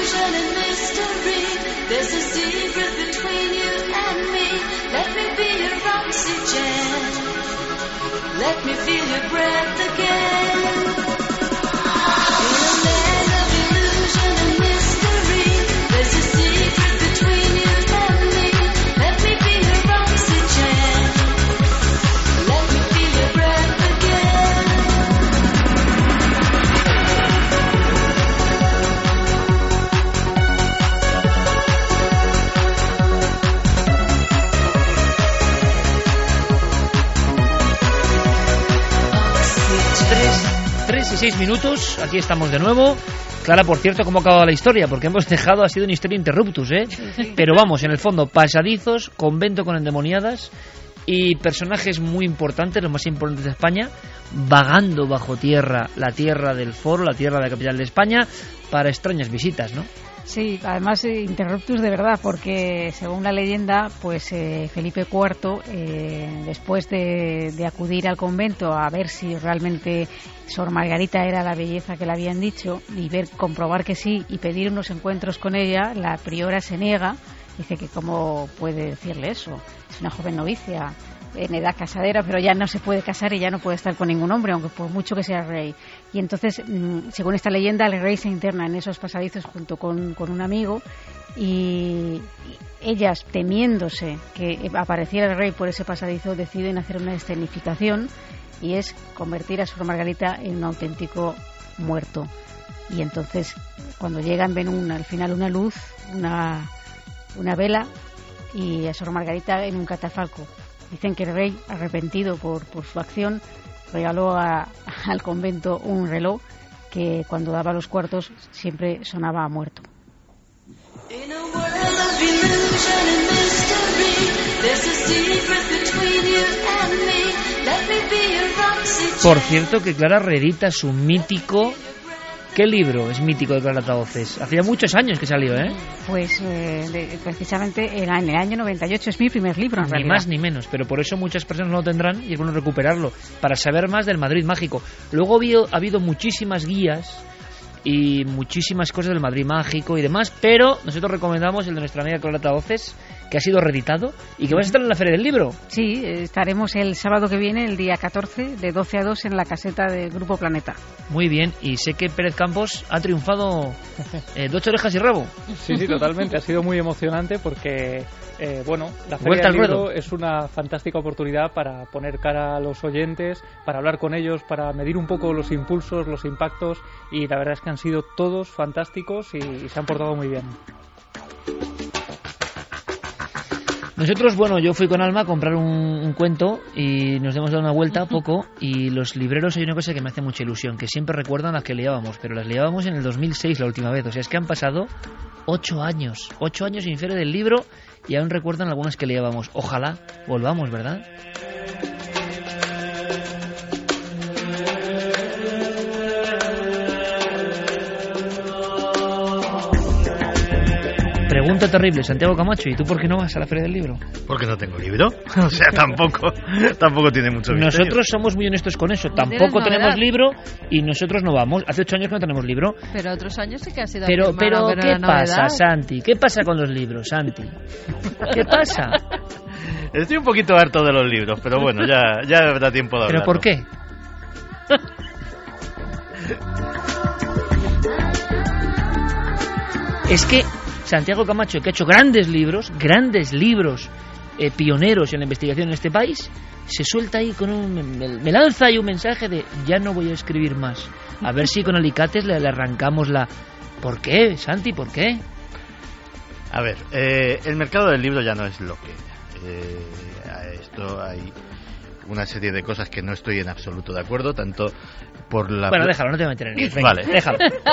illusion and mystery. There's a secret between you and me. Let me be your oxygen. Let me feel your breath again. In a land of illusion and mystery, there's a secret between you and me. Let me be your oxygen. Let me feel your breath again. Tres y 6 minutos, aquí estamos de nuevo. Clara, por cierto, ¿cómo ha acabado la historia? Porque hemos dejado, ha sido una historia interruptus, ¿eh? Pero vamos, en el fondo, pasadizos, convento con endemoniadas y personajes muy importantes, los más importantes de España, vagando bajo tierra, la tierra del Foro, la tierra de la capital de España, para extrañas visitas, ¿no? Sí, además interruptus de verdad, porque según la leyenda, pues Felipe IV, después de acudir al convento a ver si realmente Sor Margarita era la belleza que le habían dicho y comprobar que sí y pedir unos encuentros con ella, la priora se niega, dice que cómo puede decirle eso, es una joven novicia en edad casadera, pero ya no se puede casar y ya no puede estar con ningún hombre, aunque por mucho que sea rey. Y entonces, según esta leyenda, el rey se interna en esos pasadizos junto con un amigo y ellas, temiéndose que apareciera el rey por ese pasadizo, deciden hacer una escenificación y es convertir a Sor Margarita en un auténtico muerto. Y entonces, cuando llegan, ven al final una luz, una vela y a Sor Margarita en un catafalco. Dicen que el rey, arrepentido por su acción, regaló al convento un reloj que cuando daba los cuartos siempre sonaba a muerto. Por cierto, que Clara reedita su mítico... ¿Qué libro es mítico de Clara Tavoces? Hacía muchos años que salió, ¿eh? Pues precisamente en el año 98 es mi primer libro, en realidad. Ni más ni menos, pero por eso muchas personas no lo tendrán y es bueno recuperarlo, para saber más del Madrid mágico. Luego ha habido muchísimas guías y muchísimas cosas del Madrid mágico y demás, pero nosotros recomendamos el de nuestra amiga Clara Tavoces, que ha sido reeditado y que vas a estar en la Feria del Libro. Sí, estaremos el sábado que viene, el día 14, de 12 a 2 en la caseta del Grupo Planeta. Muy bien, y sé que Pérez Campos ha triunfado de 8 orejas y rabo. Sí, totalmente, ha sido muy emocionante porque, la Feria del Libro es una fantástica oportunidad para poner cara a los oyentes, para hablar con ellos, para medir un poco los impulsos, los impactos, y la verdad es que han sido todos fantásticos y se han portado muy bien. Nosotros, yo fui con Alma a comprar un cuento y nos hemos dado una vuelta poco, y los libreros, hay una cosa que me hace mucha ilusión, que siempre recuerdan las que liábamos, pero las liábamos en el 2006 la última vez, o sea, es que han pasado 8 años sin Feria del Libro y aún recuerdan algunas que liábamos. Ojalá volvamos, ¿verdad? Pregunta terrible, Santiago Camacho, ¿y tú por qué no vas a la Feria del Libro? Porque no tengo libro, o sea, tampoco tiene mucho misterio. Nosotros somos muy honestos con eso, tampoco tenemos libro y nosotros no vamos. Hace 8 años que no tenemos libro. Pero otros años sí que ha sido. Pero ¿qué pasa, Santi? ¿Qué pasa con los libros, Santi? ¿Qué pasa? Estoy un poquito harto de los libros, pero bueno, ya da tiempo de hablarlo. ¿Pero por qué? Es que Santiago Camacho, que ha hecho grandes libros pioneros en la investigación en este país, se suelta ahí me lanza ahí un mensaje de ya no voy a escribir más, a ver si con alicates le arrancamos la... ¿Por qué, Santi? ¿Por qué? A ver, el mercado del libro ya no es lo que esto hay una serie de cosas que no estoy en absoluto de acuerdo, tanto por la... Bueno, déjalo, no te voy a meter en ello. Vale, déjalo.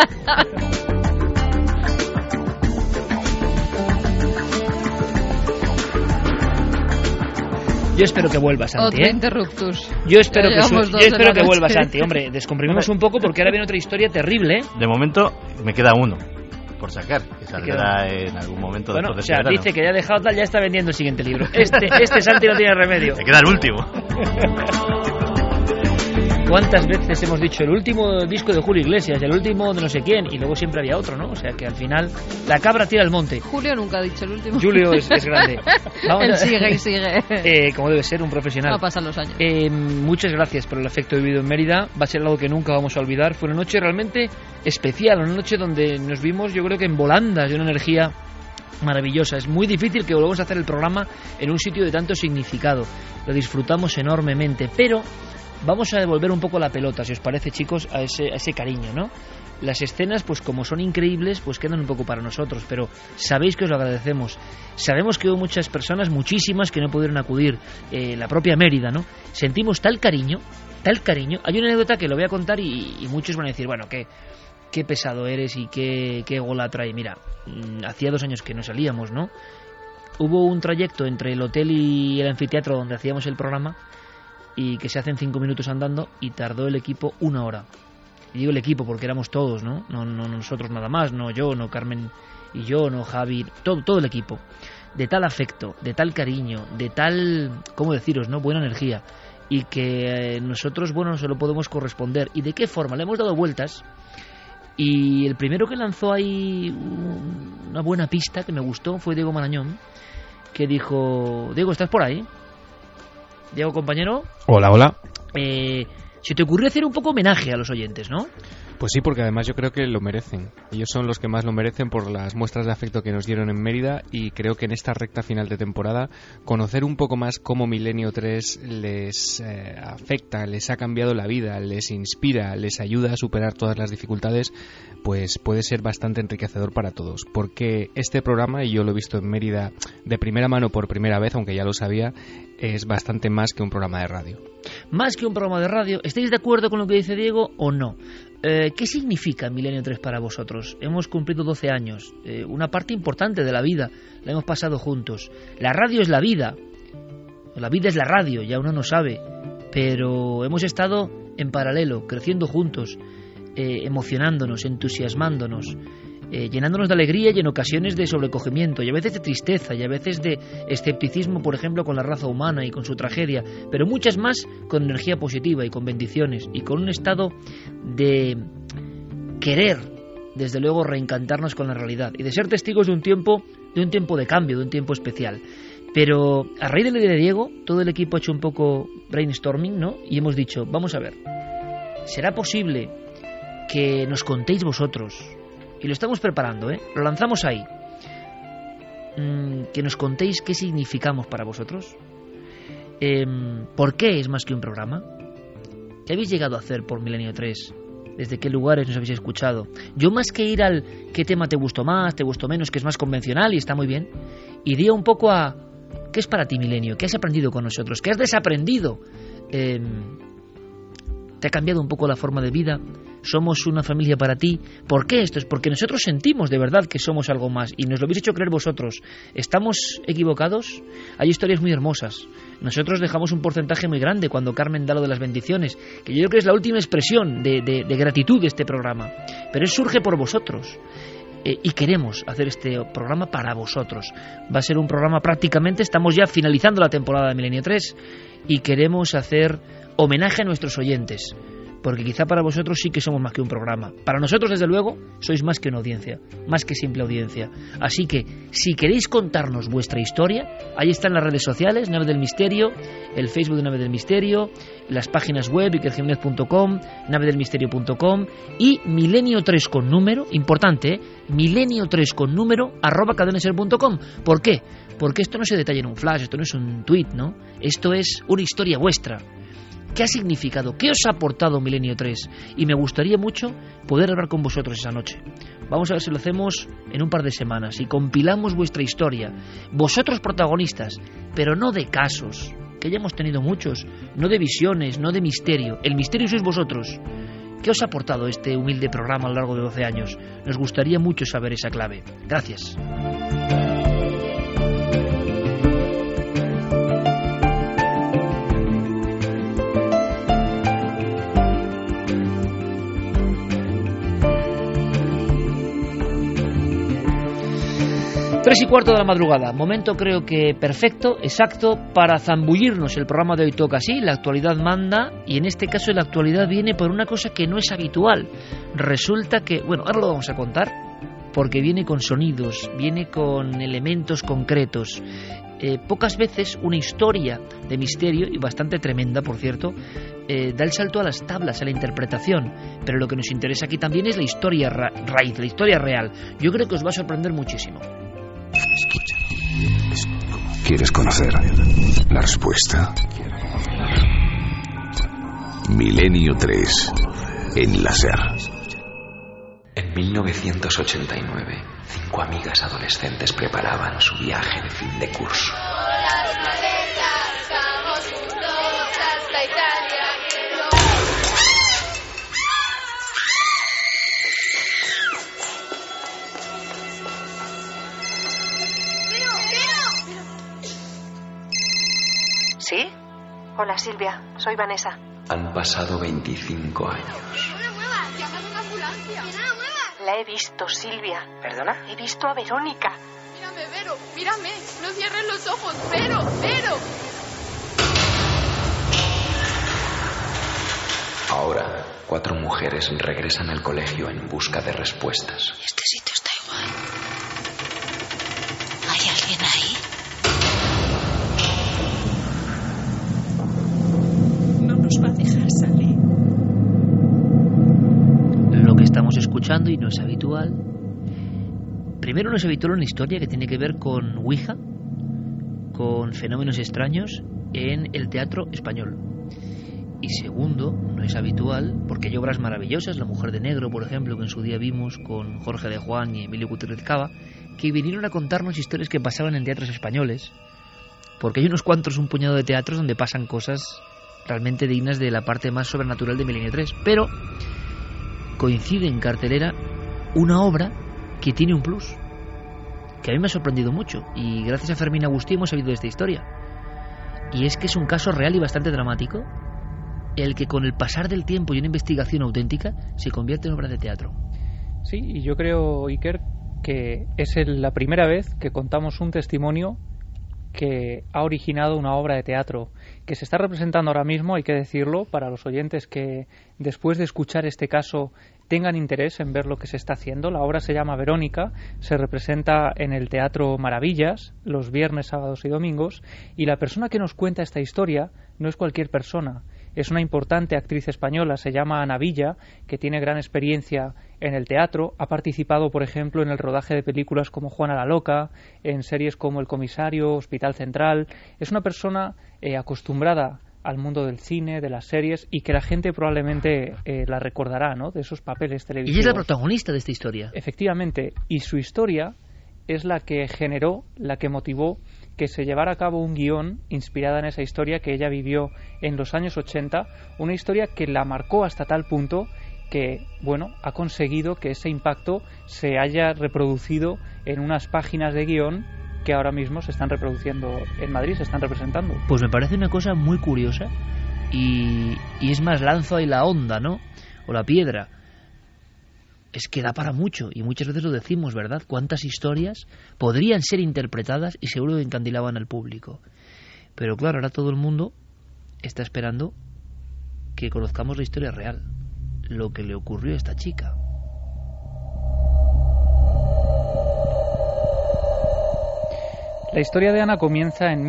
Yo espero que vuelva, Santi, Otro interruptus. Yo espero que vuelva, Santi. Hombre, descomprimimos un poco porque ahora viene otra historia terrible. De momento me queda uno por sacar, que saldrá en algún momento después de este verano. Dice que ya ha dejado tal, ya está vendiendo el siguiente libro. Este Santi no tiene remedio. Me queda el último. ¿Cuántas veces hemos dicho el último disco de Julio Iglesias, el último de no sé quién, y luego siempre había otro, ¿no? O sea que al final la cabra tira al monte. Julio nunca ha dicho el último. Julio es grande. Él sigue y sigue. Como debe ser un profesional. No pasan los años. Muchas gracias por el afecto vivido en Mérida. Va a ser algo que nunca vamos a olvidar. Fue una noche realmente especial, una noche donde nos vimos, yo creo que en volandas, de una energía maravillosa. Es muy difícil que volvamos a hacer el programa en un sitio de tanto significado. Lo disfrutamos enormemente, pero vamos a devolver un poco la pelota, si os parece, chicos, a ese cariño, ¿no? Las escenas, pues como son increíbles, pues quedan un poco para nosotros, pero sabéis que os lo agradecemos. Sabemos que hubo muchas personas, muchísimas, que no pudieron acudir, la propia Mérida, ¿no? Sentimos tal cariño. Hay una anécdota que lo voy a contar y muchos van a decir, bueno, qué pesado eres y qué ególatra. Y mira, hacía 2 años que no salíamos, ¿no? Hubo un trayecto entre el hotel y el anfiteatro donde hacíamos el programa y que se hacen 5 minutos andando y tardó el equipo 1 hora. Y digo el equipo porque éramos todos, ¿no? No nosotros nada más, no yo, no Carmen y yo, no Javi, todo el equipo. De tal afecto, de tal cariño, de tal, ¿cómo deciros, no? Buena energía. Y que nosotros, bueno, se lo podemos corresponder. ¿Y de qué forma? Le hemos dado vueltas. Y el primero que lanzó ahí una buena pista que me gustó fue Diego Marañón, que dijo: Diego, ¿estás por ahí? Diego, compañero. Hola. Se te ocurrió hacer un poco homenaje a los oyentes, ¿no? Pues sí, porque además yo creo que lo merecen. Ellos son los que más lo merecen por las muestras de afecto que nos dieron en Mérida, y creo que en esta recta final de temporada conocer un poco más cómo Milenio 3 les afecta, les ha cambiado la vida, les inspira, les ayuda a superar todas las dificultades, pues puede ser bastante enriquecedor para todos. Porque este programa, y yo lo he visto en Mérida de primera mano por primera vez, aunque ya lo sabía, es bastante más que un programa de radio. Más que un programa de radio. ¿Estáis de acuerdo con lo que dice Diego o no? ¿Qué significa Milenio 3 para vosotros? Hemos cumplido 12 años, una parte importante de la vida la hemos pasado juntos. La radio es la vida, la vida es la radio, ya uno no sabe, pero hemos estado en paralelo, creciendo juntos, emocionándonos, entusiasmándonos, llenándonos de alegría y en ocasiones de sobrecogimiento, y a veces de tristeza, y a veces de escepticismo, por ejemplo, con la raza humana y con su tragedia, pero muchas más con energía positiva y con bendiciones y con un estado de querer, desde luego, reencantarnos con la realidad y de ser testigos de un tiempo de cambio, de un tiempo especial. Pero a raíz de la idea de Diego, todo el equipo ha hecho un poco brainstorming, ¿no? Y hemos dicho, vamos a ver, ¿será posible que nos contéis vosotros? Y lo estamos preparando, lo lanzamos ahí. Que nos contéis qué significamos para vosotros. ¿Por qué es más que un programa? ¿Qué habéis llegado a hacer por Milenio 3? ¿Desde qué lugares nos habéis escuchado? Yo, más que ir al qué tema te gustó más, te gustó menos, que es más convencional y está muy bien, iría un poco a ¿qué es para ti Milenio? ¿Qué has aprendido con nosotros? ¿Qué has desaprendido? ¿Te ha cambiado un poco la forma de vida? ¿Somos una familia para ti? ¿Por qué esto? Es porque nosotros sentimos de verdad que somos algo más y nos lo habéis hecho creer vosotros. ¿Estamos equivocados? Hay historias muy hermosas. Nosotros dejamos un porcentaje muy grande cuando Carmen da lo de las bendiciones, que yo creo que es la última expresión de gratitud de este programa. Pero eso surge por vosotros. Y queremos hacer este programa para vosotros. Va a ser un programa prácticamente, estamos ya finalizando la temporada de Milenio 3 y queremos hacer homenaje a nuestros oyentes. Porque quizá para vosotros sí que somos más que un programa. Para nosotros, desde luego, sois más que una audiencia, más que simple audiencia. Así que, si queréis contarnos vuestra historia, ahí están las redes sociales, Nave del Misterio, el Facebook de Nave del Misterio, las páginas web, ikerjimenez.com, navedelmisterio.com y milenio3 con número, importante, milenio3 con número, @cadenaser.com. ¿Por qué? Porque esto no se detalla en un flash, esto no es un tweet, ¿no? Esto es una historia vuestra. ¿Qué ha significado? ¿Qué os ha aportado Milenio 3? Y me gustaría mucho poder hablar con vosotros esa noche. Vamos a ver si lo hacemos en un par de semanas y compilamos vuestra historia. Vosotros protagonistas, pero no de casos, que ya hemos tenido muchos, no de visiones, no de misterio. El misterio sois vosotros. ¿Qué os ha aportado este humilde programa a lo largo de 12 años? Nos gustaría mucho saber esa clave. Gracias. 3:15 de la madrugada, momento creo que perfecto, exacto, para zambullirnos. El programa de hoy toca así, la actualidad manda, y en este caso la actualidad viene por una cosa que no es habitual. Resulta que, bueno, ahora lo vamos a contar, porque viene con sonidos, viene con elementos concretos. Pocas veces una historia de misterio, y bastante tremenda por cierto, da el salto a las tablas, a la interpretación, pero lo que nos interesa aquí también es la historia raíz, la historia real. Yo creo que os va a sorprender muchísimo. ¿Quieres conocer la respuesta? Milenio 3 en la SER. En 1989, 5 amigas adolescentes preparaban su viaje de fin de curso. ¿Sí? Hola, Silvia. Soy Vanessa. Han pasado 25 años. ¡No me muevas! ¡Llama a una ambulancia! ¡Que no la muevas! La he visto, Silvia. ¿Perdona? He visto a Verónica. Mírame, Vero. Mírame. No cierres los ojos. Vero. Vero. Ahora, 4 mujeres regresan al colegio en busca de respuestas. Este sitio está igual. ¿Hay alguien ahí? Nos va a dejar salir. Lo que estamos escuchando, y no es habitual, primero no es habitual una historia que tiene que ver con Ouija, con fenómenos extraños en el teatro español. Y segundo, no es habitual porque hay obras maravillosas, La Mujer de Negro, por ejemplo, que en su día vimos con Jorge de Juan y Emilio Gutiérrez Cava, que vinieron a contarnos historias que pasaban en teatros españoles, porque hay unos cuantos, un puñado de teatros donde pasan cosas realmente dignas de la parte más sobrenatural de Milenio 3, pero coincide en cartelera una obra que tiene un plus, que a mí me ha sorprendido mucho, y gracias a Fermín Agustí hemos sabido de esta historia, y es que es un caso real y bastante dramático, el que con el pasar del tiempo y una investigación auténtica se convierte en obra de teatro. Sí, y yo creo, Iker, que es la primera vez que contamos un testimonio que ha originado una obra de teatro que se está representando ahora mismo, hay que decirlo, para los oyentes que después de escuchar este caso tengan interés en ver lo que se está haciendo. La obra se llama Verónica, se representa en el Teatro Maravillas los viernes, sábados y domingos, y la persona que nos cuenta esta historia no es cualquier persona. Es una importante actriz española, se llama Ana Villa, que tiene gran experiencia en el teatro. Ha participado, por ejemplo, en el rodaje de películas como Juana la Loca, en series como El Comisario, Hospital Central. Es una persona acostumbrada al mundo del cine, de las series, y que la gente probablemente la recordará, ¿no?, de esos papeles televisivos. Y es la protagonista de esta historia. Efectivamente, y su historia es la que generó, la que motivó que se llevara a cabo un guión inspirada en esa historia que ella vivió en los años 80, una historia que la marcó hasta tal punto que, bueno, ha conseguido que ese impacto se haya reproducido en unas páginas de guión que ahora mismo se están reproduciendo en Madrid, se están representando. Pues me parece una cosa muy curiosa y es más, lanzo ahí la onda, ¿no?, o la piedra. Es que da para mucho, y muchas veces lo decimos, ¿verdad? ¿Cuántas historias podrían ser interpretadas y seguro que encandilaban al público? Pero claro, ahora todo el mundo está esperando que conozcamos la historia real, lo que le ocurrió a esta chica. La historia de Ana comienza en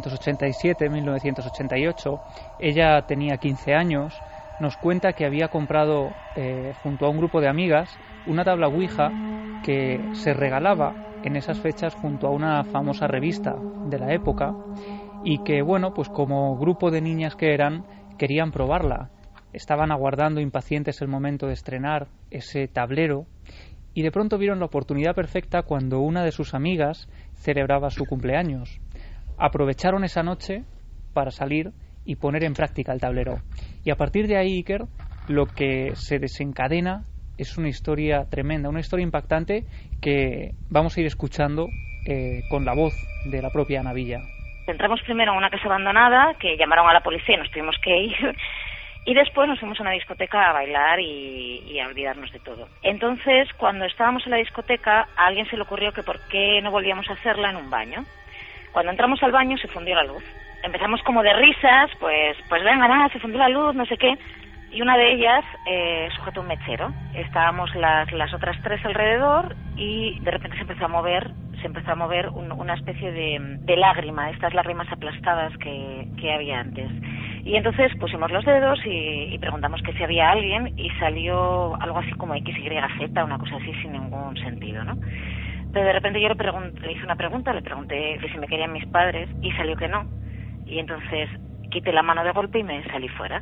1987-1988. Ella tenía 15 años. Nos cuenta que había comprado junto a un grupo de amigas una tabla Ouija que se regalaba en esas fechas junto a una famosa revista de la época, y que, bueno, pues como grupo de niñas que eran, querían probarla. Estaban aguardando impacientes el momento de estrenar ese tablero, y de pronto vieron la oportunidad perfecta cuando una de sus amigas celebraba su cumpleaños. Aprovecharon esa noche para salir y poner en práctica el tablero. Y a partir de ahí, Iker, lo que se desencadena es una historia tremenda, una historia impactante que vamos a ir escuchando con la voz de la propia Ana Villa. Entramos primero en una casa abandonada, que llamaron a la policía y nos tuvimos que ir. Y después nos fuimos a una discoteca a bailar y a olvidarnos de todo. Entonces, cuando estábamos en la discoteca, a alguien se le ocurrió que por qué no volvíamos a hacerla en un baño. Cuando entramos al baño se fundió la luz. Empezamos como de risas, pues venga, nada, se fundió la luz, no sé qué. Y una de ellas sujetó un mechero. Estábamos las otras tres alrededor y de repente se empezó a mover una especie de lágrima, estas lágrimas aplastadas que había antes. Y entonces pusimos los dedos y preguntamos que si había alguien y salió algo así como XYZ, una cosa así sin ningún sentido, ¿no? Pero de repente yo le hice una pregunta, le pregunté que si me querían mis padres y salió que no. Y entonces quité la mano de golpe y me salí fuera.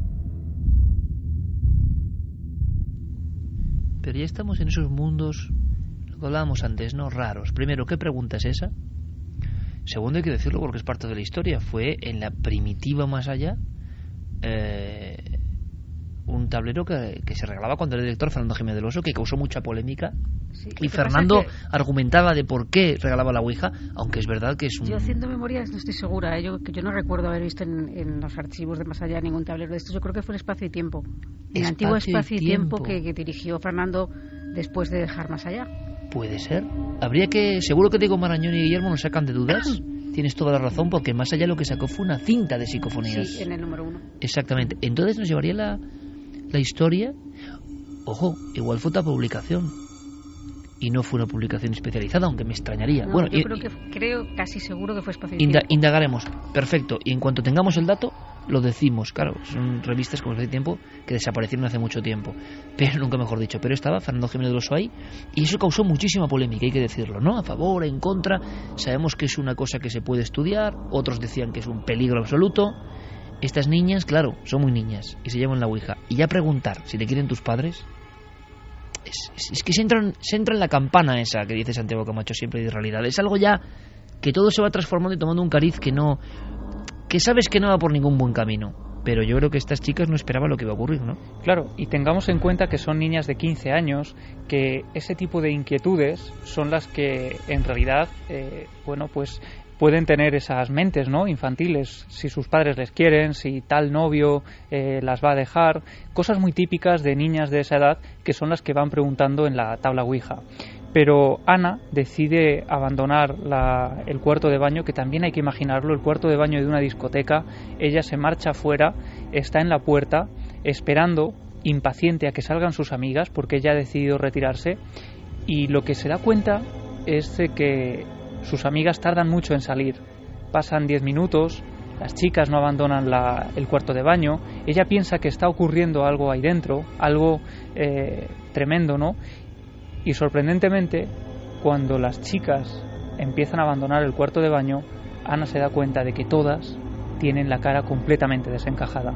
Pero ya estamos en esos mundos, lo que hablábamos antes, ¿no? Raros. Primero, ¿qué pregunta es esa? Segundo, hay que decirlo porque es parte de la historia. Fue en la primitiva más allá un tablero que se regalaba cuando era director Fernando Jiménez del Oso, que causó mucha polémica. Sí, y Fernando argumentaba de por qué regalaba la Ouija, aunque es verdad que es un... Yo haciendo memorias no estoy segura, yo no recuerdo haber visto en los archivos de más allá ningún tablero de estos. Yo creo que fue el Espacio y Tiempo, el antiguo Espacio y Tiempo que dirigió Fernando después de dejar Más Allá. Puede ser. Habría que... Seguro que Diego Marañón y Guillermo nos sacan de dudas. Tienes toda la razón, porque Más Allá lo que sacó fue una cinta de psicofonías. Sí, en el número 1. Exactamente. Entonces nos llevaría la historia... Ojo, igual fue otra publicación. Y no fue una publicación especializada, aunque me extrañaría. No, bueno, yo creo casi seguro que fue Espacio y Tiempo. Indagaremos. Perfecto. Y en cuanto tengamos el dato, lo decimos. Claro, son revistas como Espacio y Tiempo que desaparecieron hace mucho tiempo. Pero nunca mejor dicho. Pero estaba Fernando Jiménez del Oso ahí. Y eso causó muchísima polémica, hay que decirlo, ¿no? A favor, en contra. Sabemos que es una cosa que se puede estudiar. Otros decían que es un peligro absoluto. Estas niñas, claro, son muy niñas y se llevan la Ouija. Y ya preguntar si te quieren tus padres... Es que se entra en la campana esa que dice Santiago Camacho siempre de realidad. Es algo ya que todo se va transformando y tomando un cariz que sabes que no va por ningún buen camino. Pero yo creo que estas chicas no esperaban lo que iba a ocurrir, ¿no? Claro, y tengamos en cuenta que son niñas de 15 años, que ese tipo de inquietudes son las que en realidad, pues pueden tener esas mentes, ¿no? Infantiles, si sus padres les quieren, si tal novio las va a dejar, cosas muy típicas de niñas de esa edad que son las que van preguntando en la tabla Ouija. Pero Ana decide abandonar el cuarto de baño, que también hay que imaginarlo, el cuarto de baño de una discoteca. Ella se marcha afuera, está en la puerta, esperando, impaciente a que salgan sus amigas, porque ella ha decidido retirarse, y lo que se da cuenta es de que sus amigas tardan mucho en salir. Pasan 10 minutos, las chicas no abandonan el cuarto de baño, ella piensa que está ocurriendo algo ahí dentro, algo tremendo, ¿no? Y sorprendentemente, cuando las chicas empiezan a abandonar el cuarto de baño, Ana se da cuenta de que todas tienen la cara completamente desencajada.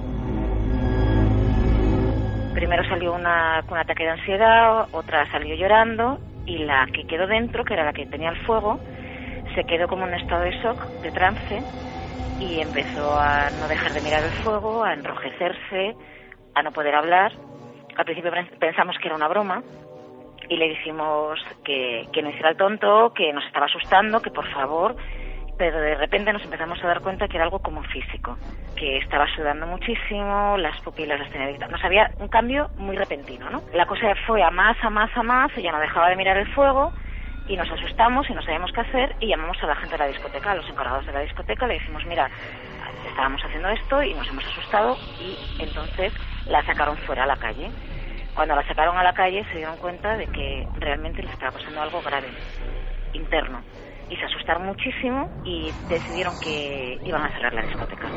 Primero salió una con ataque de ansiedad, otra salió llorando, y la que quedó dentro, que era la que tenía el fuego, se quedó como en un estado de shock, de trance, y empezó a no dejar de mirar el fuego, a enrojecerse, a no poder hablar. Al principio pensamos que era una broma y le dijimos que no hiciera el tonto, que nos estaba asustando, que por favor, pero de repente nos empezamos a dar cuenta que era algo como físico, que estaba sudando muchísimo, las pupilas las tenía dictadas. Nos había un cambio muy repentino, ¿no? La cosa fue a más, ella no dejaba de mirar el fuego. Y nos asustamos y no sabíamos qué hacer y llamamos a la gente de la discoteca, a los encargados de la discoteca, le dijimos, mira, estábamos haciendo esto y nos hemos asustado, y entonces la sacaron fuera a la calle. Cuando la sacaron a la calle se dieron cuenta de que realmente le estaba pasando algo grave, interno, y se asustaron muchísimo y decidieron que iban a cerrar la discoteca.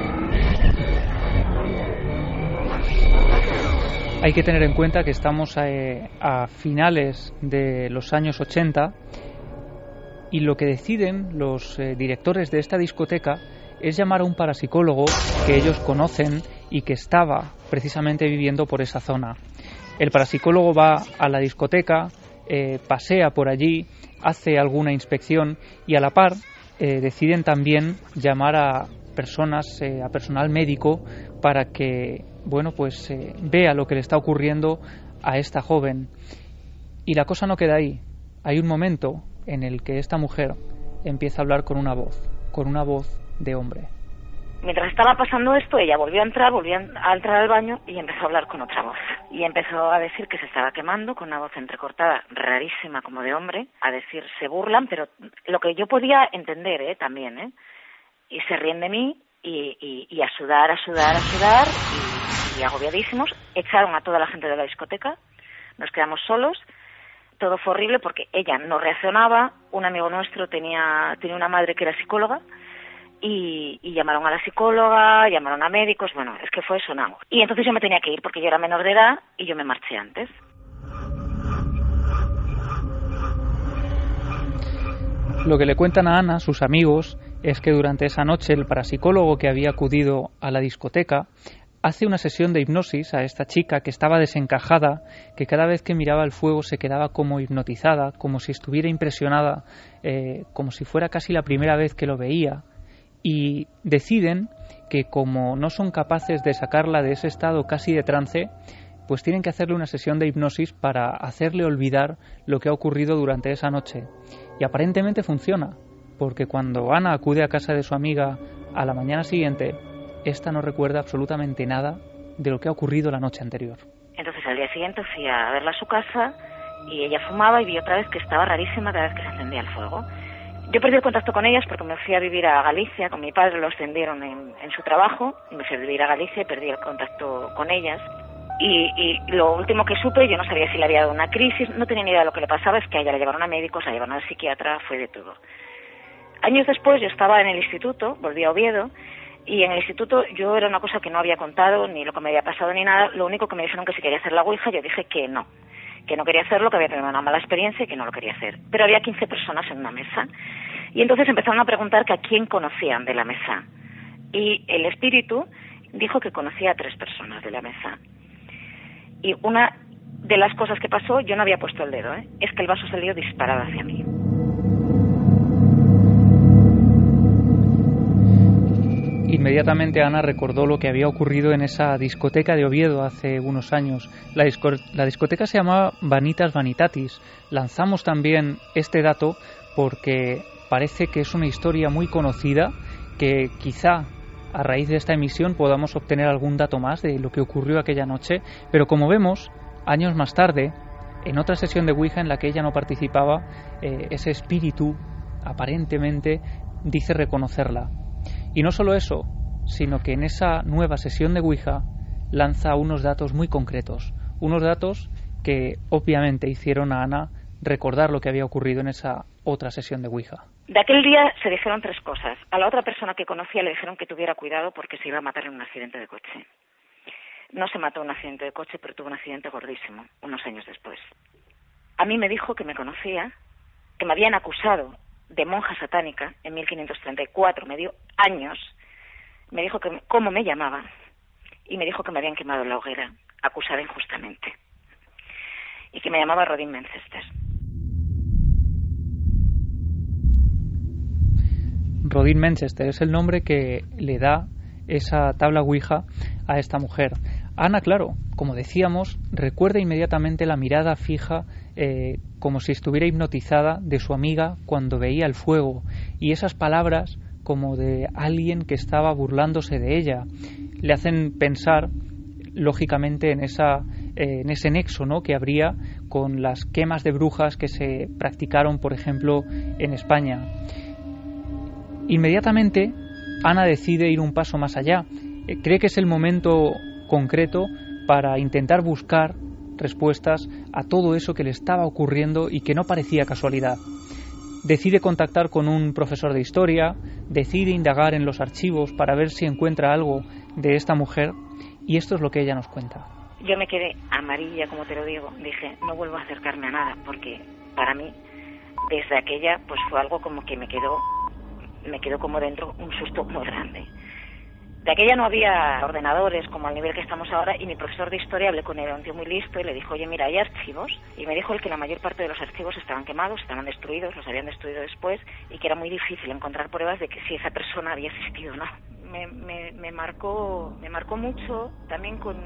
Hay que tener en cuenta que estamos a finales de los años 80 y lo que deciden los directores de esta discoteca es llamar a un parapsicólogo que ellos conocen y que estaba precisamente viviendo por esa zona. El parapsicólogo va a la discoteca, pasea por allí, hace alguna inspección y a la par deciden también llamar a personas, a personal médico para que vea lo que le está ocurriendo a esta joven. Y la cosa no queda ahí. Hay un momento en el que esta mujer empieza a hablar con una voz de hombre. Mientras estaba pasando esto, ella volvió a entrar al baño y empezó a hablar con otra voz. Y empezó a decir que se estaba quemando con una voz entrecortada, rarísima como de hombre, a decir se burlan, pero lo que yo podía entender también, y se ríen de mí y a sudar y agobiadísimos. Echaron a toda la gente de la discoteca, nos quedamos solos. Todo fue horrible porque ella no reaccionaba. Un amigo nuestro tenía una madre que era psicóloga y llamaron a la psicóloga, llamaron a médicos. Bueno, es que fue sonado. Y entonces yo me tenía que ir porque yo era menor de edad y yo me marché antes. Lo que le cuentan a Ana, sus amigos, es que durante esa noche el parapsicólogo que había acudido a la discoteca hace una sesión de hipnosis a esta chica que estaba desencajada, que cada vez que miraba el fuego se quedaba como hipnotizada, como si estuviera impresionada, como si fuera casi la primera vez que lo veía, y deciden que como no son capaces de sacarla de ese estado casi de trance, pues tienen que hacerle una sesión de hipnosis para hacerle olvidar lo que ha ocurrido durante esa noche. Y aparentemente funciona, porque cuando Ana acude a casa de su amiga a la mañana siguiente, esta no recuerda absolutamente nada de lo que ha ocurrido la noche anterior. Entonces al día siguiente fui a verla a su casa y ella fumaba y vi otra vez que estaba rarísima cada vez que se encendía el fuego. Yo perdí el contacto con ellas porque me fui a vivir a Galicia, con mi padre lo ascendieron en su trabajo, me fui a vivir a Galicia y perdí el contacto con ellas. Y lo último que supe, yo no sabía si le había dado una crisis, no tenía ni idea de lo que le pasaba, es que a ella la llevaron a médicos, la llevaron al psiquiatra, fue de todo. Años después yo estaba en el instituto, volví a Oviedo, y en el instituto yo era una cosa que no había contado, ni lo que me había pasado ni nada, lo único que me dijeron que si quería hacer la ouija, yo dije que no quería hacerlo, que había tenido una mala experiencia y que no lo quería hacer. Pero había 15 personas en una mesa, y entonces empezaron a preguntar que a quién conocían de la mesa. Y el espíritu dijo que conocía a 3 personas de la mesa. Y una de las cosas que pasó, yo no había puesto el dedo, es que el vaso salió disparado hacia mí. Inmediatamente Ana recordó lo que había ocurrido en esa discoteca de Oviedo hace unos años. La discoteca se llamaba Vanitas Vanitatis. Lanzamos también este dato porque parece que es una historia muy conocida, que quizá a raíz de esta emisión podamos obtener algún dato más de lo que ocurrió aquella noche, pero como vemos, años más tarde, en otra sesión de Ouija en la que ella no participaba, ese espíritu aparentemente dice reconocerla. Y no solo eso, sino que en esa nueva sesión de Ouija lanza unos datos muy concretos, unos datos que obviamente hicieron a Ana recordar lo que había ocurrido en esa otra sesión de Ouija. De aquel día se dijeron 3 cosas. A la otra persona que conocía le dijeron que tuviera cuidado porque se iba a matar en un accidente de coche. No se mató en un accidente de coche, pero tuvo un accidente gordísimo, unos años después. A mí me dijo que me conocía, que me habían acusado de monja satánica en 1534, me dio años, me dijo que cómo me llamaba y me dijo que me habían quemado en la hoguera, acusada injustamente, y que me llamaba Rodin Manchester. Rodin Manchester es el nombre que le da esa tabla Ouija a esta mujer. Ana, claro, como decíamos, recuerda inmediatamente la mirada fija, como si estuviera hipnotizada, de su amiga cuando veía el fuego, y esas palabras como de alguien que estaba burlándose de ella le hacen pensar lógicamente en ese nexo, ¿no?, que habría con las quemas de brujas que se practicaron, por ejemplo, en España. Inmediatamente Ana decide ir un paso más allá. Cree que es el momento concreto para intentar buscar respuestas a todo eso que le estaba ocurriendo y que no parecía casualidad. Decide contactar con un profesor de historia, decide indagar en los archivos para ver si encuentra algo de esta mujer, y esto es lo que ella nos cuenta. Yo me quedé amarilla, como te lo digo. Dije, no vuelvo a acercarme a nada, porque para mí, desde aquella, pues fue algo como que me quedó como dentro un susto muy grande. De aquella no había ordenadores como al nivel que estamos ahora, y mi profesor de historia, hablé con él, un tío muy listo, y le dijo, oye, mira, hay archivos, y me dijo él que la mayor parte de los archivos estaban quemados, estaban destruidos, los habían destruido después, y que era muy difícil encontrar pruebas de que si esa persona había existido o no. Me marcó mucho, también con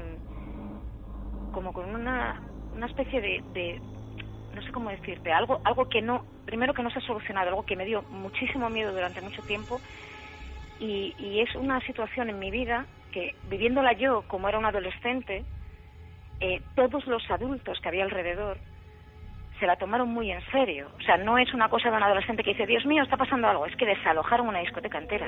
una especie de no sé cómo decirte, algo que no, primero que no se ha solucionado, algo que me dio muchísimo miedo durante mucho tiempo, Y es una situación en mi vida que, viviéndola yo como era un adolescente, todos los adultos que había alrededor se la tomaron muy en serio. O sea, no es una cosa de un adolescente que dice, Dios mío, está pasando algo. Es que desalojaron una discoteca entera.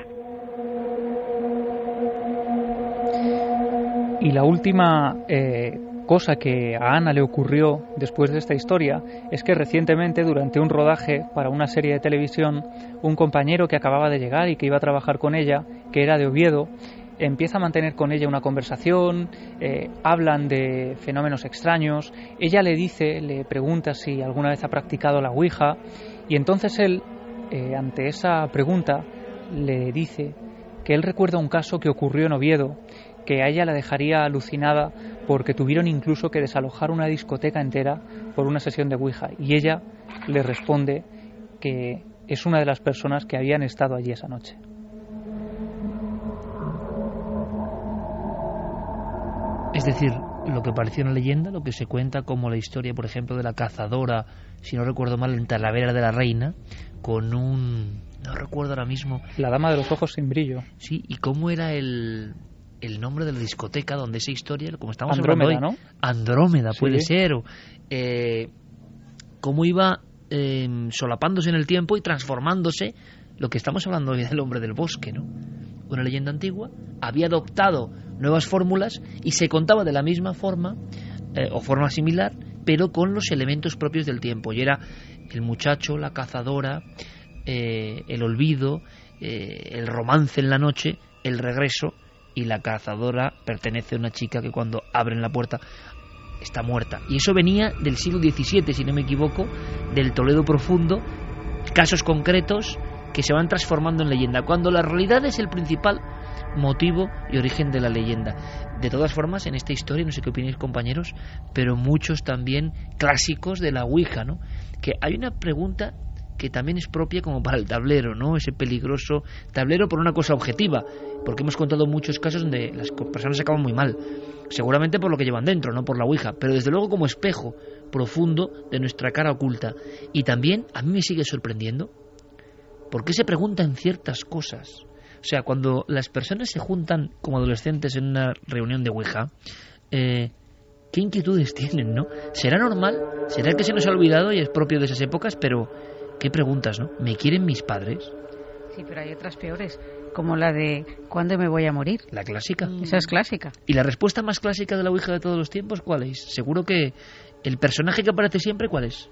Y la última cosa que a Ana le ocurrió después de esta historia es que recientemente, durante un rodaje para una serie de televisión, un compañero que acababa de llegar y que iba a trabajar con ella, que era de Oviedo, empieza a mantener con ella una conversación, hablan de fenómenos extraños, ella le pregunta si alguna vez ha practicado la Ouija, y entonces él, ante esa pregunta, le dice que él recuerda un caso que ocurrió en Oviedo, que a ella la dejaría alucinada porque tuvieron incluso que desalojar una discoteca entera por una sesión de Ouija, y ella le responde que es una de las personas que habían estado allí esa noche. Es decir, lo que pareció una leyenda, lo que se cuenta como la historia, por ejemplo, de la cazadora, si no recuerdo mal, en Talavera de la Reina, con un... no recuerdo ahora mismo... La dama de los ojos sin brillo. Sí, y cómo era el nombre de la discoteca donde esa historia, como estamos Andrómeda, hablando hoy... ¿no? Andrómeda, puede ser. Cómo iba solapándose en el tiempo y transformándose, lo que estamos hablando hoy del hombre del bosque, ¿no? Una leyenda antigua había adoptado nuevas fórmulas y se contaba de la misma forma o forma similar, pero con los elementos propios del tiempo, y era el muchacho, la cazadora, el olvido, el romance en la noche, el regreso, y la cazadora pertenece a una chica que cuando abren la puerta está muerta, y eso venía del siglo XVII, si no me equivoco, del Toledo profundo, casos concretos que se van transformando en leyenda, cuando la realidad es el principal motivo y origen de la leyenda. De todas formas, en esta historia, no sé qué opináis, compañeros, pero muchos también clásicos de la Ouija, ¿no? Que hay una pregunta que también es propia como para el tablero, ¿no? Ese peligroso tablero por una cosa objetiva, porque hemos contado muchos casos donde las personas se acaban muy mal, seguramente por lo que llevan dentro, no por la Ouija, pero desde luego como espejo profundo de nuestra cara oculta. Y también a mí me sigue sorprendiendo ¿por qué se preguntan ciertas cosas? O sea, cuando las personas se juntan como adolescentes en una reunión de Ouija, ¿qué inquietudes tienen, no? ¿Será normal? ¿Será que se nos ha olvidado y es propio de esas épocas? Pero, ¿qué preguntas, no? ¿Me quieren mis padres? Sí, pero hay otras peores, como la de ¿cuándo me voy a morir? La clásica. Esa es clásica. ¿Y la respuesta más clásica de la Ouija de todos los tiempos cuál es? Seguro que el personaje que aparece siempre, ¿cuál es?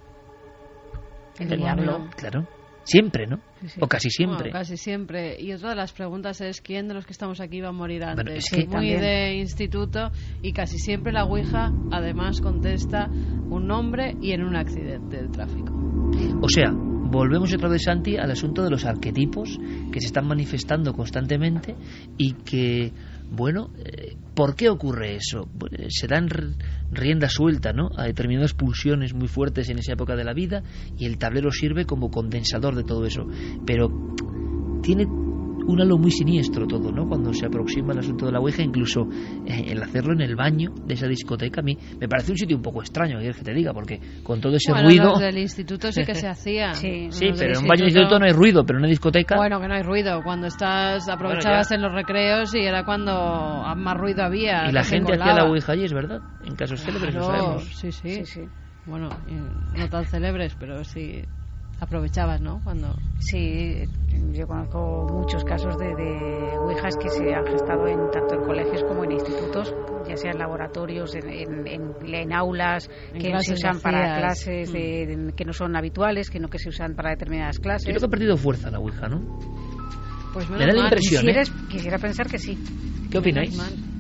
El diablo. Claro. Siempre, ¿no? Sí. O casi siempre. Bueno, casi siempre. Y otra de las preguntas es ¿quién de los que estamos aquí va a morir antes? Bueno, es que muy también. de instituto, y casi siempre la Ouija además contesta un nombre y en un accidente de tráfico. O sea, volvemos otra vez, Santi, al asunto de los arquetipos que se están manifestando constantemente y que, bueno, ¿por qué ocurre eso? Se dan rienda suelta, ¿no?, a determinadas pulsiones muy fuertes en esa época de la vida, y el tablero sirve como condensador de todo eso. Pero tiene un halo muy siniestro todo, ¿no?, cuando se aproxima el asunto de la Ouija, incluso el hacerlo en el baño de esa discoteca. A mí me parece un sitio un poco extraño, ¿quieres que te diga? Porque con todo ese ruido... Los del instituto sí que se hacía. Sí, pero en un baño de instituto no hay ruido, pero en una discoteca... Bueno, que no hay ruido. Cuando aprovechabas en los recreos y era cuando más ruido había. Y la gente hacía la Ouija allí, es verdad, en casos célebres, lo sabemos. Sí. Bueno, no tan célebres, pero sí... aprovechabas, ¿no? Cuando... Sí, yo conozco muchos casos de ouijas que se han gestado tanto en colegios como en institutos, ya sea en laboratorios, en aulas que se usan para clases que no son habituales, que se usan para determinadas clases. Creo que ha perdido fuerza la Ouija, ¿no? Pues me da la impresión, Quisiera pensar que sí. ¿Qué opináis?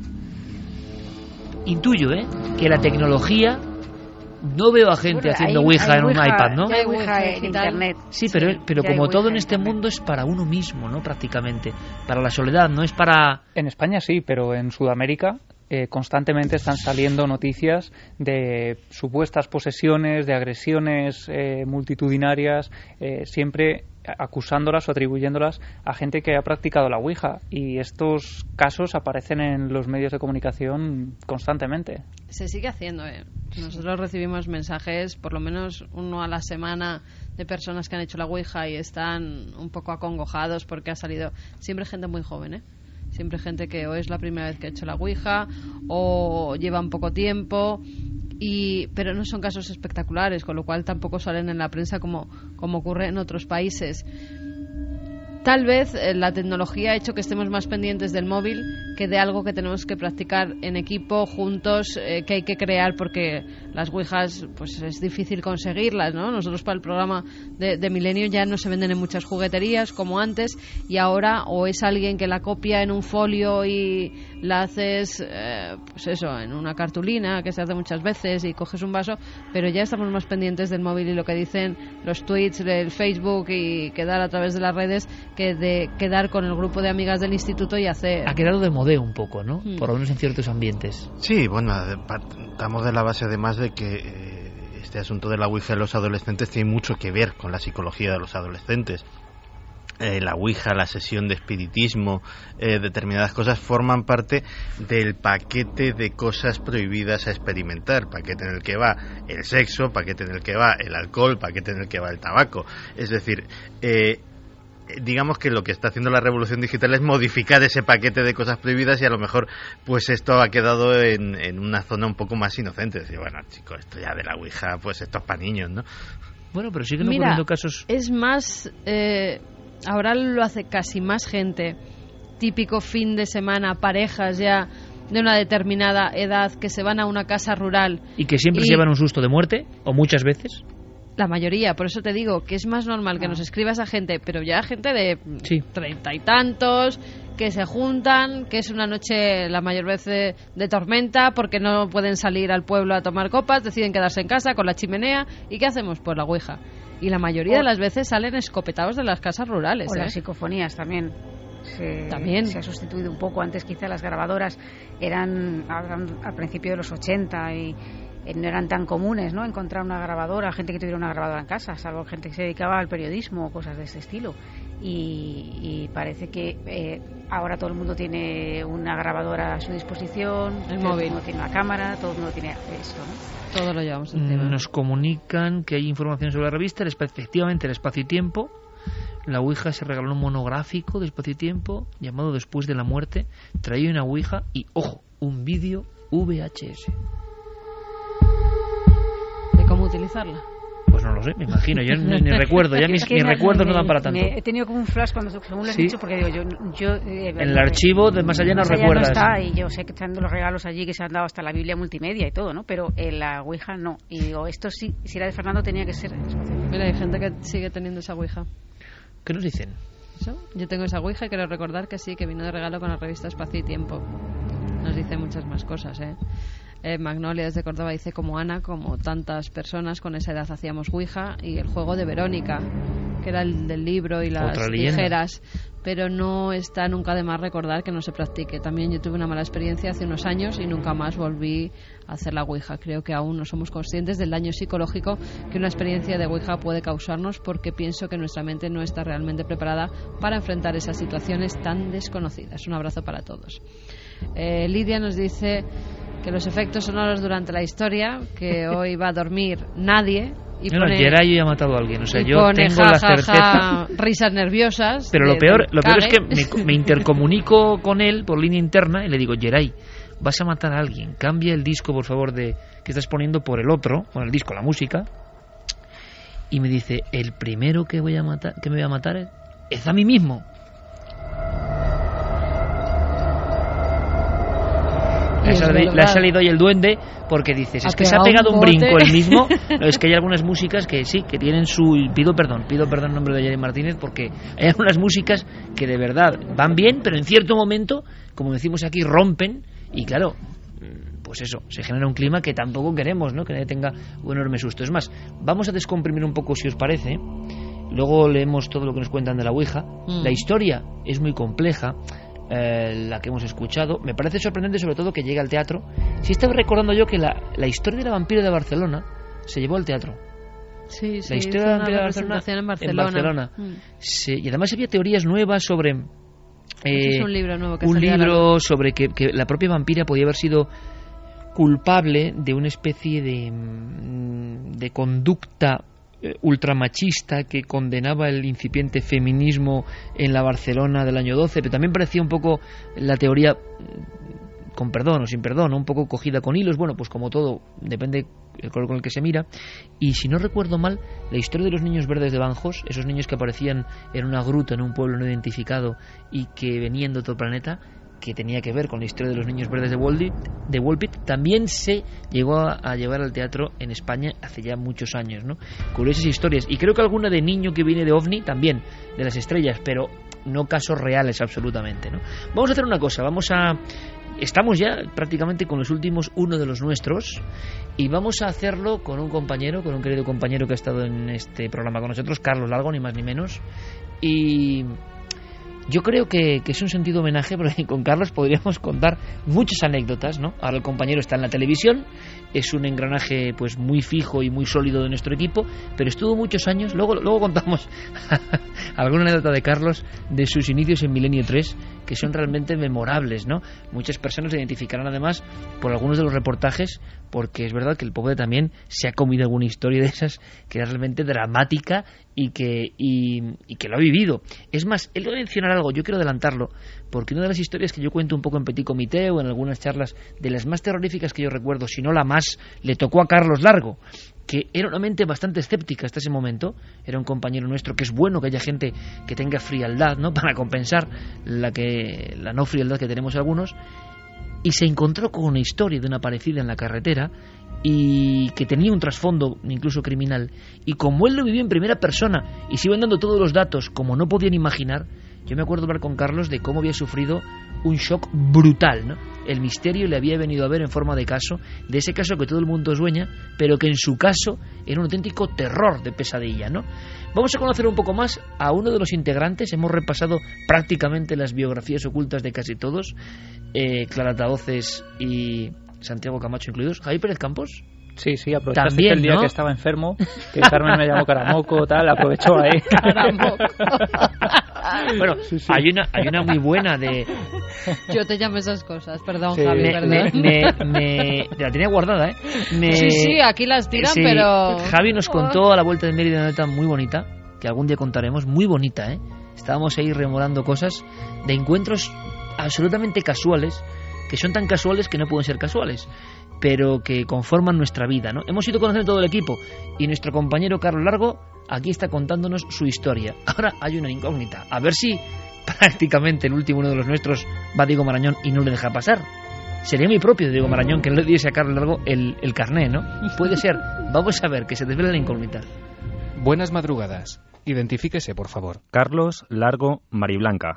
Intuyo, que la tecnología... No veo a gente haciendo Ouija en un iPad, ¿no? Hay Ouija en Internet. Sí, pero como todo en este mundo es para uno mismo, ¿no? Prácticamente. Para la soledad, no es para... En España sí, pero en Sudamérica constantemente están saliendo noticias de supuestas posesiones, de agresiones multitudinarias, siempre acusándolas o atribuyéndolas a gente que ha practicado la Ouija, y estos casos aparecen en los medios de comunicación constantemente. Se sigue haciendo, Nosotros recibimos mensajes, por lo menos uno a la semana, de personas que han hecho la Ouija y están un poco acongojados porque ha salido siempre gente muy joven, siempre gente que o es la primera vez que ha hecho la Ouija o llevan poco tiempo, pero no son casos espectaculares, con lo cual tampoco salen en la prensa como ocurre en otros países. Tal vez la tecnología ha hecho que estemos más pendientes del móvil que de algo que tenemos que practicar en equipo, juntos, que hay que crear, porque las ouijas pues es difícil conseguirlas, ¿no? Nosotros para el programa de Milenio ya no se venden en muchas jugueterías como antes, y ahora o es alguien que la copia en un folio y la haces pues eso, en una cartulina que se hace muchas veces y coges un vaso, pero ya estamos más pendientes del móvil y lo que dicen los tweets del Facebook y quedar a través de las redes, que de quedar con el grupo de amigas del instituto y hacer... Ha quedado de modé un poco, ¿no? Por lo menos en ciertos ambientes. Sí, bueno, partamos de la base además de que este asunto de la Ouija en los adolescentes tiene mucho que ver con la psicología de los adolescentes. La Ouija, la sesión de espiritismo, determinadas cosas forman parte del paquete de cosas prohibidas a experimentar, paquete en el que va el sexo, paquete en el que va el alcohol, paquete en el que va el tabaco. Es decir, digamos que lo que está haciendo la revolución digital es modificar ese paquete de cosas prohibidas, y a lo mejor pues esto ha quedado en una zona un poco más inocente. Decir, bueno, chicos, esto ya de la Ouija, pues esto es para niños, ¿no? Bueno, pero siguen ocurriendo casos... es más... ahora lo hace casi más gente. Típico fin de semana, parejas ya de una determinada edad que se van a una casa rural. ¿Y que siempre se llevan un susto de muerte? ¿O muchas veces? La mayoría, por eso te digo que es más normal que nos escriba esa gente, pero ya gente de 30 y tantos, que se juntan, que es una noche la mayor vez de tormenta porque no pueden salir al pueblo a tomar copas, deciden quedarse en casa con la chimenea. ¿Y qué hacemos? Pues la Ouija. Y la mayoría de las veces salen escopetados de las casas rurales. O las psicofonías también. Se ha sustituido un poco. Antes quizá las grabadoras eran al principio de los 80 y no eran tan comunes, ¿no? Encontrar una grabadora, gente que tuviera una grabadora en casa, salvo gente que se dedicaba al periodismo o cosas de ese estilo. Y parece que ahora todo el mundo tiene una grabadora a su disposición, el móvil, todo el mundo tiene una cámara, todo el mundo tiene acceso, ¿no? Todo lo llevamos encima. Nos comunican que hay información sobre la revista, efectivamente, el Espacio y Tiempo. La Ouija se regaló un monográfico de Espacio y Tiempo llamado Después de la Muerte. Traía una Ouija y, ojo, un vídeo VHS. ¿De cómo utilizarla? Pues no lo sé, me imagino, yo ni recuerdo, ya mis recuerdos no dan para tanto. He tenido como un flash cuando según lo he dicho, porque digo, yo en el archivo de Más Allá no recuerdas. No está, y yo sé que están los regalos allí que se han dado hasta la Biblia multimedia y todo, ¿no? Pero la Ouija no. Y digo, esto sí, si era de Fernando tenía que ser. Mira, hay gente que sigue teniendo esa Ouija. ¿Qué nos dicen? ¿Eso? Yo tengo esa Ouija y quiero recordar que sí, que vino de regalo con la revista Espacio y Tiempo. Nos dice muchas más cosas, Magnolia desde Córdoba dice, como Ana, como tantas personas con esa edad hacíamos Ouija, y el juego de Verónica, que era el del libro y las tijeras, pero no está nunca de más recordar que no se practique. También yo tuve una mala experiencia hace unos años y nunca más volví a hacer la Ouija. Creo que aún no somos conscientes del daño psicológico que una experiencia de Ouija puede causarnos, porque pienso que nuestra mente no está realmente preparada para enfrentar esas situaciones tan desconocidas. Un abrazo para todos. Lidia nos dice que los efectos sonoros durante la historia, que hoy va a dormir nadie, y pone, Geray ha matado a alguien, o sea, yo tengo la certeza, risas nerviosas, pero lo peor es que me intercomunico con él por línea interna y le digo, Geray, vas a matar a alguien, cambia el disco por favor que estás poniendo por el otro, con el disco, la música, y me dice, el primero que me voy a matar es a mí mismo. Le ha salido hoy el duende, porque dices, es que se ha pegado un brinco el mismo. No, es que hay algunas músicas que sí, que tienen pido perdón en nombre de Jerry Martínez, porque hay algunas músicas que de verdad van bien, pero en cierto momento, como decimos aquí, rompen, y claro, pues eso, se genera un clima que tampoco queremos, ¿no? Que nadie tenga un enorme susto. Es más, vamos a descomprimir un poco, si os parece. Luego leemos todo lo que nos cuentan de la Ouija. La historia es muy compleja, la que hemos escuchado. Me parece sorprendente sobre todo que llegue al teatro. Si estaba recordando yo que la historia de la vampiro de Barcelona se llevó al teatro. Sí, la historia de la representación en Barcelona. Sí, y además había teorías nuevas sobre... es un libro nuevo que sobre que la propia vampira podía haber sido culpable de una especie de conducta ultramachista que condenaba el incipiente feminismo en la Barcelona del año 12, pero también parecía un poco la teoría, con perdón o sin perdón, un poco cogida con hilos. Bueno, pues como todo, depende el color con el que se mira. Y si no recuerdo mal, la historia de los niños verdes de Banjos, esos niños que aparecían en una gruta en un pueblo no identificado y que venían de otro planeta, que tenía que ver con la historia de los niños verdes de Woolpit, también se llegó a llevar al teatro en España hace ya muchos años, ¿no? Curiosas historias. Y creo que alguna de niño que viene de OVNI también, de las estrellas, pero no casos reales absolutamente, ¿no? Vamos a hacer una cosa, estamos ya prácticamente con los últimos, uno de los nuestros, y vamos a hacerlo con un querido compañero que ha estado en este programa con nosotros, Carlos Largo, ni más ni menos, y yo creo que es un sentido homenaje, porque con Carlos podríamos contar muchas anécdotas, ¿no? Ahora el compañero está en la televisión, es un engranaje pues muy fijo y muy sólido de nuestro equipo, pero estuvo muchos años. Luego contamos alguna anécdota de Carlos de sus inicios en Milenio 3, que son realmente memorables, ¿no? Muchas personas se identificarán además por algunos de los reportajes, porque es verdad que el pobre también se ha comido alguna historia de esas que era realmente dramática y que lo ha vivido. Es más, él va a mencionar algo, yo quiero adelantarlo, porque una de las historias que yo cuento un poco en Petit Comité o en algunas charlas, de las más terroríficas que yo recuerdo, si no la más, le tocó a Carlos Largo, que era una mente bastante escéptica hasta ese momento. Era un compañero nuestro, que es bueno que haya gente que tenga frialdad, ¿no?, para compensar la no frialdad que tenemos algunos, y se encontró con una historia de una parecida en la carretera y que tenía un trasfondo incluso criminal, y como él lo vivió en primera persona y se iban dando todos los datos como no podían imaginar, yo me acuerdo hablar con Carlos de cómo había sufrido un shock brutal, ¿no? El misterio le había venido a ver en forma de caso, de ese caso que todo el mundo sueña, pero que en su caso era un auténtico terror de pesadilla, ¿no? Vamos a conocer un poco más a uno de los integrantes. Hemos repasado prácticamente las biografías ocultas de casi todos, Clara Tahoces y Santiago Camacho incluidos. ¿Javi Pérez Campos? Sí, aprovechaste también, el día, ¿no?, que estaba enfermo, que Carmen me llamó Caramoco, tal, aprovechó ahí. Caramoco. Bueno, sí. Hay una muy buena de... Yo te llamo esas cosas, perdón, sí. Javi, perdón. La tenía guardada, ¿eh? Sí, aquí las tiran, sí, pero... Javi nos contó a la vuelta de Mérida una nota muy bonita, que algún día contaremos, muy bonita, ¿eh? Estábamos ahí rememorando cosas de encuentros absolutamente casuales, que son tan casuales que no pueden ser casuales, pero que conforman nuestra vida, ¿no? Hemos ido conociendo todo el equipo, y nuestro compañero Carlos Largo aquí está contándonos su historia. Ahora hay una incógnita, a ver si prácticamente el último, uno de los nuestros, va Diego Marañón y no le deja pasar. Sería muy propio de Diego Marañón que no le diese a Carlos Largo el carné, ¿no? Puede ser. Vamos a ver, que se desvela la incógnita. Buenas madrugadas. Identifíquese, por favor. Carlos Largo Mariblanca.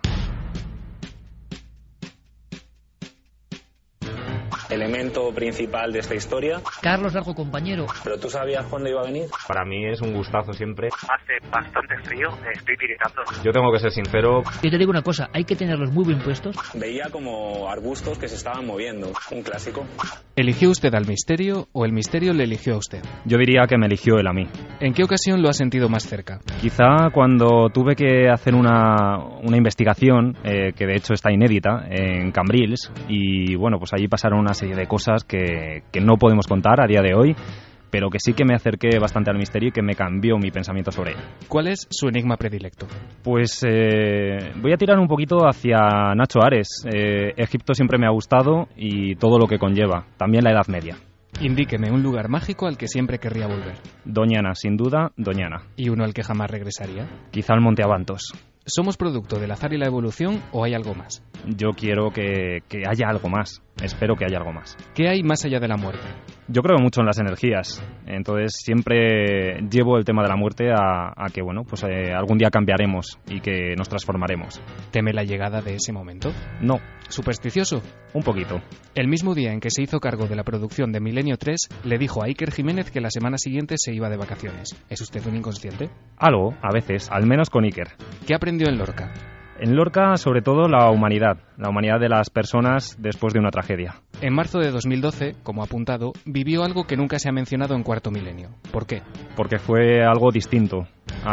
Elemento principal de esta historia. Carlos Largo, compañero. ¿Pero tú sabías cuándo iba a venir? Para mí es un gustazo siempre. Hace bastante frío, estoy tiritando. Yo tengo que ser sincero. Yo te digo una cosa, hay que tenerlos muy bien puestos. Veía como arbustos que se estaban moviendo, un clásico. ¿Eligió usted al misterio o el misterio le eligió a usted? Yo diría que me eligió él a mí. ¿En qué ocasión lo ha sentido más cerca? Quizá cuando tuve que hacer una investigación, que de hecho está inédita, en Cambrils, y bueno, pues allí pasaron una serie de cosas que no podemos contar a día de hoy, pero que sí que me acerqué bastante al misterio y que me cambió mi pensamiento sobre él. ¿Cuál es su enigma predilecto? Pues voy a tirar un poquito hacia Nacho Ares. Egipto siempre me ha gustado y todo lo que conlleva, también la Edad Media. Indíqueme un lugar mágico al que siempre querría volver. Doñana, sin duda, Doñana. ¿Y uno al que jamás regresaría? Quizá el Monte Abantos. ¿Somos producto del azar y la evolución o hay algo más? Yo quiero que haya algo más. Espero que haya algo más. ¿Qué hay más allá de la muerte? Yo creo mucho en las energías. Entonces siempre llevo el tema de la muerte a que, bueno, pues algún día cambiaremos y que nos transformaremos. ¿Teme la llegada de ese momento? No. ¿Supersticioso? Un poquito. El mismo día en que se hizo cargo de la producción de Milenio 3, le dijo a Iker Jiménez que la semana siguiente se iba de vacaciones. ¿Es usted un inconsciente? Algo, a veces, al menos con Iker. ¿Qué aprendió en Lorca? En Lorca, sobre todo, la humanidad de las personas después de una tragedia. En marzo de 2012, como apuntado, vivió algo que nunca se ha mencionado en Cuarto Milenio. ¿Por qué? Porque fue algo distinto,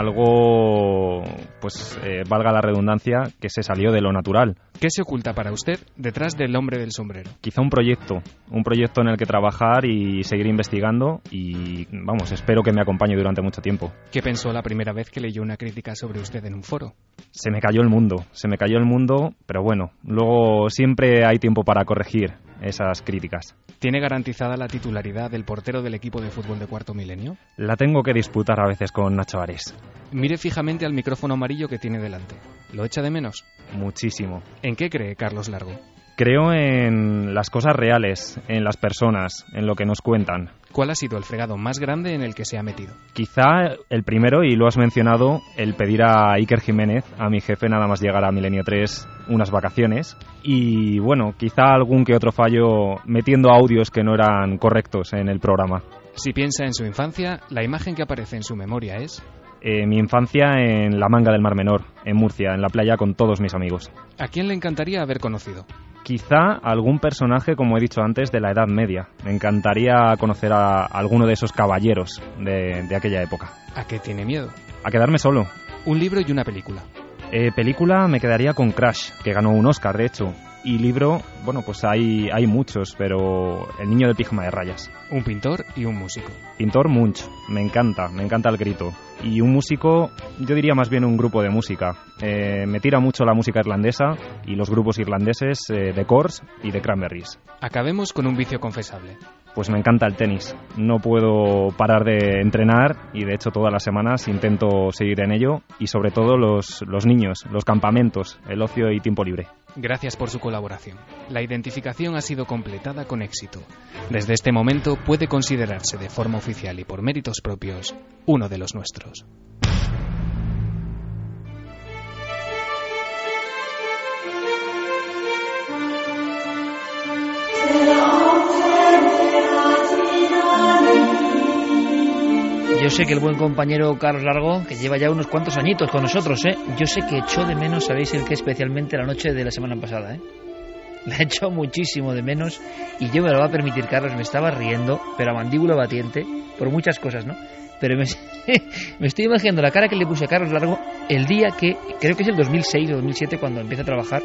algo, valga la redundancia, que se salió de lo natural. ¿Qué se oculta para usted detrás del hombre del sombrero? Quizá un proyecto en el que trabajar y seguir investigando y, espero que me acompañe durante mucho tiempo. ¿Qué pensó la primera vez que leyó una crítica sobre usted en un foro? Se me cayó el mundo, pero bueno, luego siempre hay tiempo para corregir esas críticas. ¿Tiene garantizada la titularidad del portero del equipo de fútbol de Cuarto Milenio? La tengo que disputar a veces con Nacho Ares. Mire fijamente al micrófono amarillo que tiene delante. ¿Lo echa de menos? Muchísimo. ¿En qué cree Carlos Largo? Creo en las cosas reales, en las personas, en lo que nos cuentan. ¿Cuál ha sido el fregado más grande en el que se ha metido? Quizá el primero, y lo has mencionado, el pedir a Iker Jiménez, a mi jefe, nada más llegar a Milenio 3, unas vacaciones. Y bueno, quizá algún que otro fallo metiendo audios que no eran correctos en el programa. Si piensa en su infancia, la imagen que aparece en su memoria es... Mi infancia en la Manga del Mar Menor, en Murcia, en la playa con todos mis amigos. ¿A quién le encantaría haber conocido? Quizá algún personaje, como he dicho antes, de la Edad Media. Me encantaría conocer a alguno de esos caballeros de aquella época. ¿A qué tiene miedo? A quedarme solo. Un libro y una película. Película me quedaría con Crash, que ganó un Oscar, de hecho. Y libro, hay muchos, pero El niño de pijama de rayas. Un pintor y un músico. Pintor Munch, me encanta el grito. Y un músico, yo diría más bien un grupo de música. Me tira mucho la música irlandesa y los grupos irlandeses de Corrs y de Cranberries. Acabemos con un vicio confesable. Pues me encanta el tenis. No puedo parar de entrenar y de hecho todas las semanas intento seguir en ello y sobre todo los niños, los campamentos, el ocio y tiempo libre. Gracias por su colaboración. La identificación ha sido completada con éxito. Desde este momento puede considerarse de forma oficial y por méritos propios uno de los nuestros. Yo sé que el buen compañero Carlos Largo, que lleva ya unos cuantos añitos con nosotros, yo sé que echó de menos, sabéis el que especialmente la noche de la semana pasada, La he hecho muchísimo de menos y yo me lo va a permitir, Carlos, me estaba riendo, pero a mandíbula batiente, por muchas cosas, ¿no? Pero me estoy imaginando la cara que le puse a Carlos Largo el día que, creo que es el 2006 o 2007, cuando empieza a trabajar.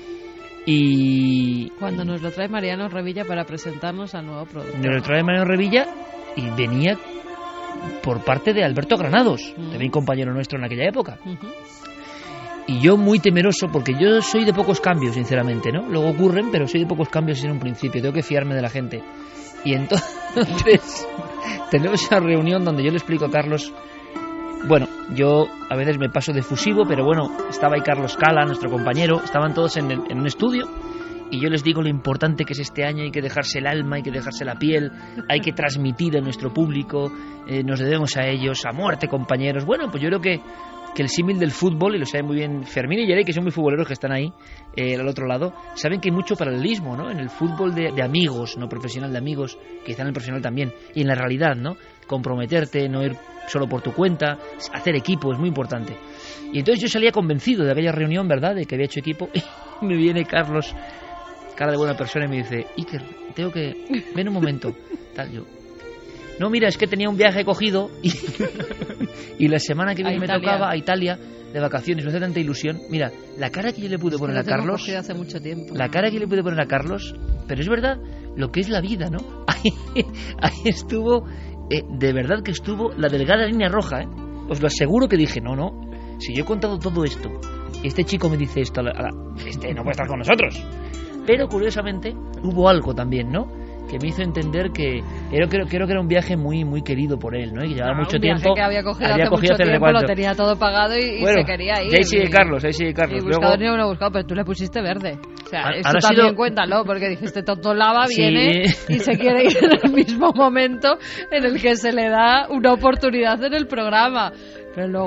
Y cuando nos lo trae Mariano Revilla para presentarnos al nuevo productor. Nos lo trae Mariano Revilla y venía por parte de Alberto Granados, también compañero nuestro en aquella época. Y yo muy temeroso, porque yo soy de pocos cambios, sinceramente, ¿no? Luego ocurren, pero soy de pocos cambios en un principio, tengo que fiarme de la gente. Y entonces tenemos esa reunión donde yo le explico a Carlos, bueno, yo a veces me paso de fusivo, pero bueno, estaba ahí Carlos Cala, nuestro compañero, estaban todos en un estudio. Y yo les digo lo importante que es este año, hay que dejarse el alma, hay que dejarse la piel, hay que transmitir a nuestro público, nos debemos a ellos, a muerte, compañeros. Bueno, pues yo creo que el símil del fútbol, y lo sabe muy bien Fermín y Yerey, que son muy futboleros que están ahí, al otro lado, saben que hay mucho paralelismo, ¿no? En el fútbol de amigos, no profesional, de amigos, quizá en el profesional también, y en la realidad, ¿no? Comprometerte, no ir solo por tu cuenta, hacer equipo, es muy importante. Y entonces yo salía convencido de aquella reunión, ¿verdad?, de que había hecho equipo, y me viene Carlos, cara de buena persona, y me dice, Iker, tengo que... ven un momento, tal, yo... No, mira, es que tenía un viaje cogido y la semana que viene me tocaba a Italia de vacaciones, me hace tanta ilusión. Mira, la cara que yo le pude poner a Carlos, hace mucho tiempo. La cara que le pude poner a Carlos, pero es verdad lo que es la vida, ¿no? Ahí estuvo, de verdad que estuvo la delgada línea roja, Os lo aseguro que dije, no, si yo he contado todo esto, este chico me dice esto, este no puede estar con nosotros. Pero curiosamente hubo algo también, ¿no?, que me hizo entender que creo que era un viaje muy muy querido por él, ¿no? Y que llevaba mucho tiempo, que había cogido hace mucho tiempo, lo tenía todo pagado y se quería ir. Ahí sigue Carlos. Y buscador ni uno buscado, pero tú le pusiste verde. O sea, esto también cuéntalo, porque dijiste Toto Lava viene y se quiere ir en el mismo momento en el que se le da una oportunidad en el programa. Pero luego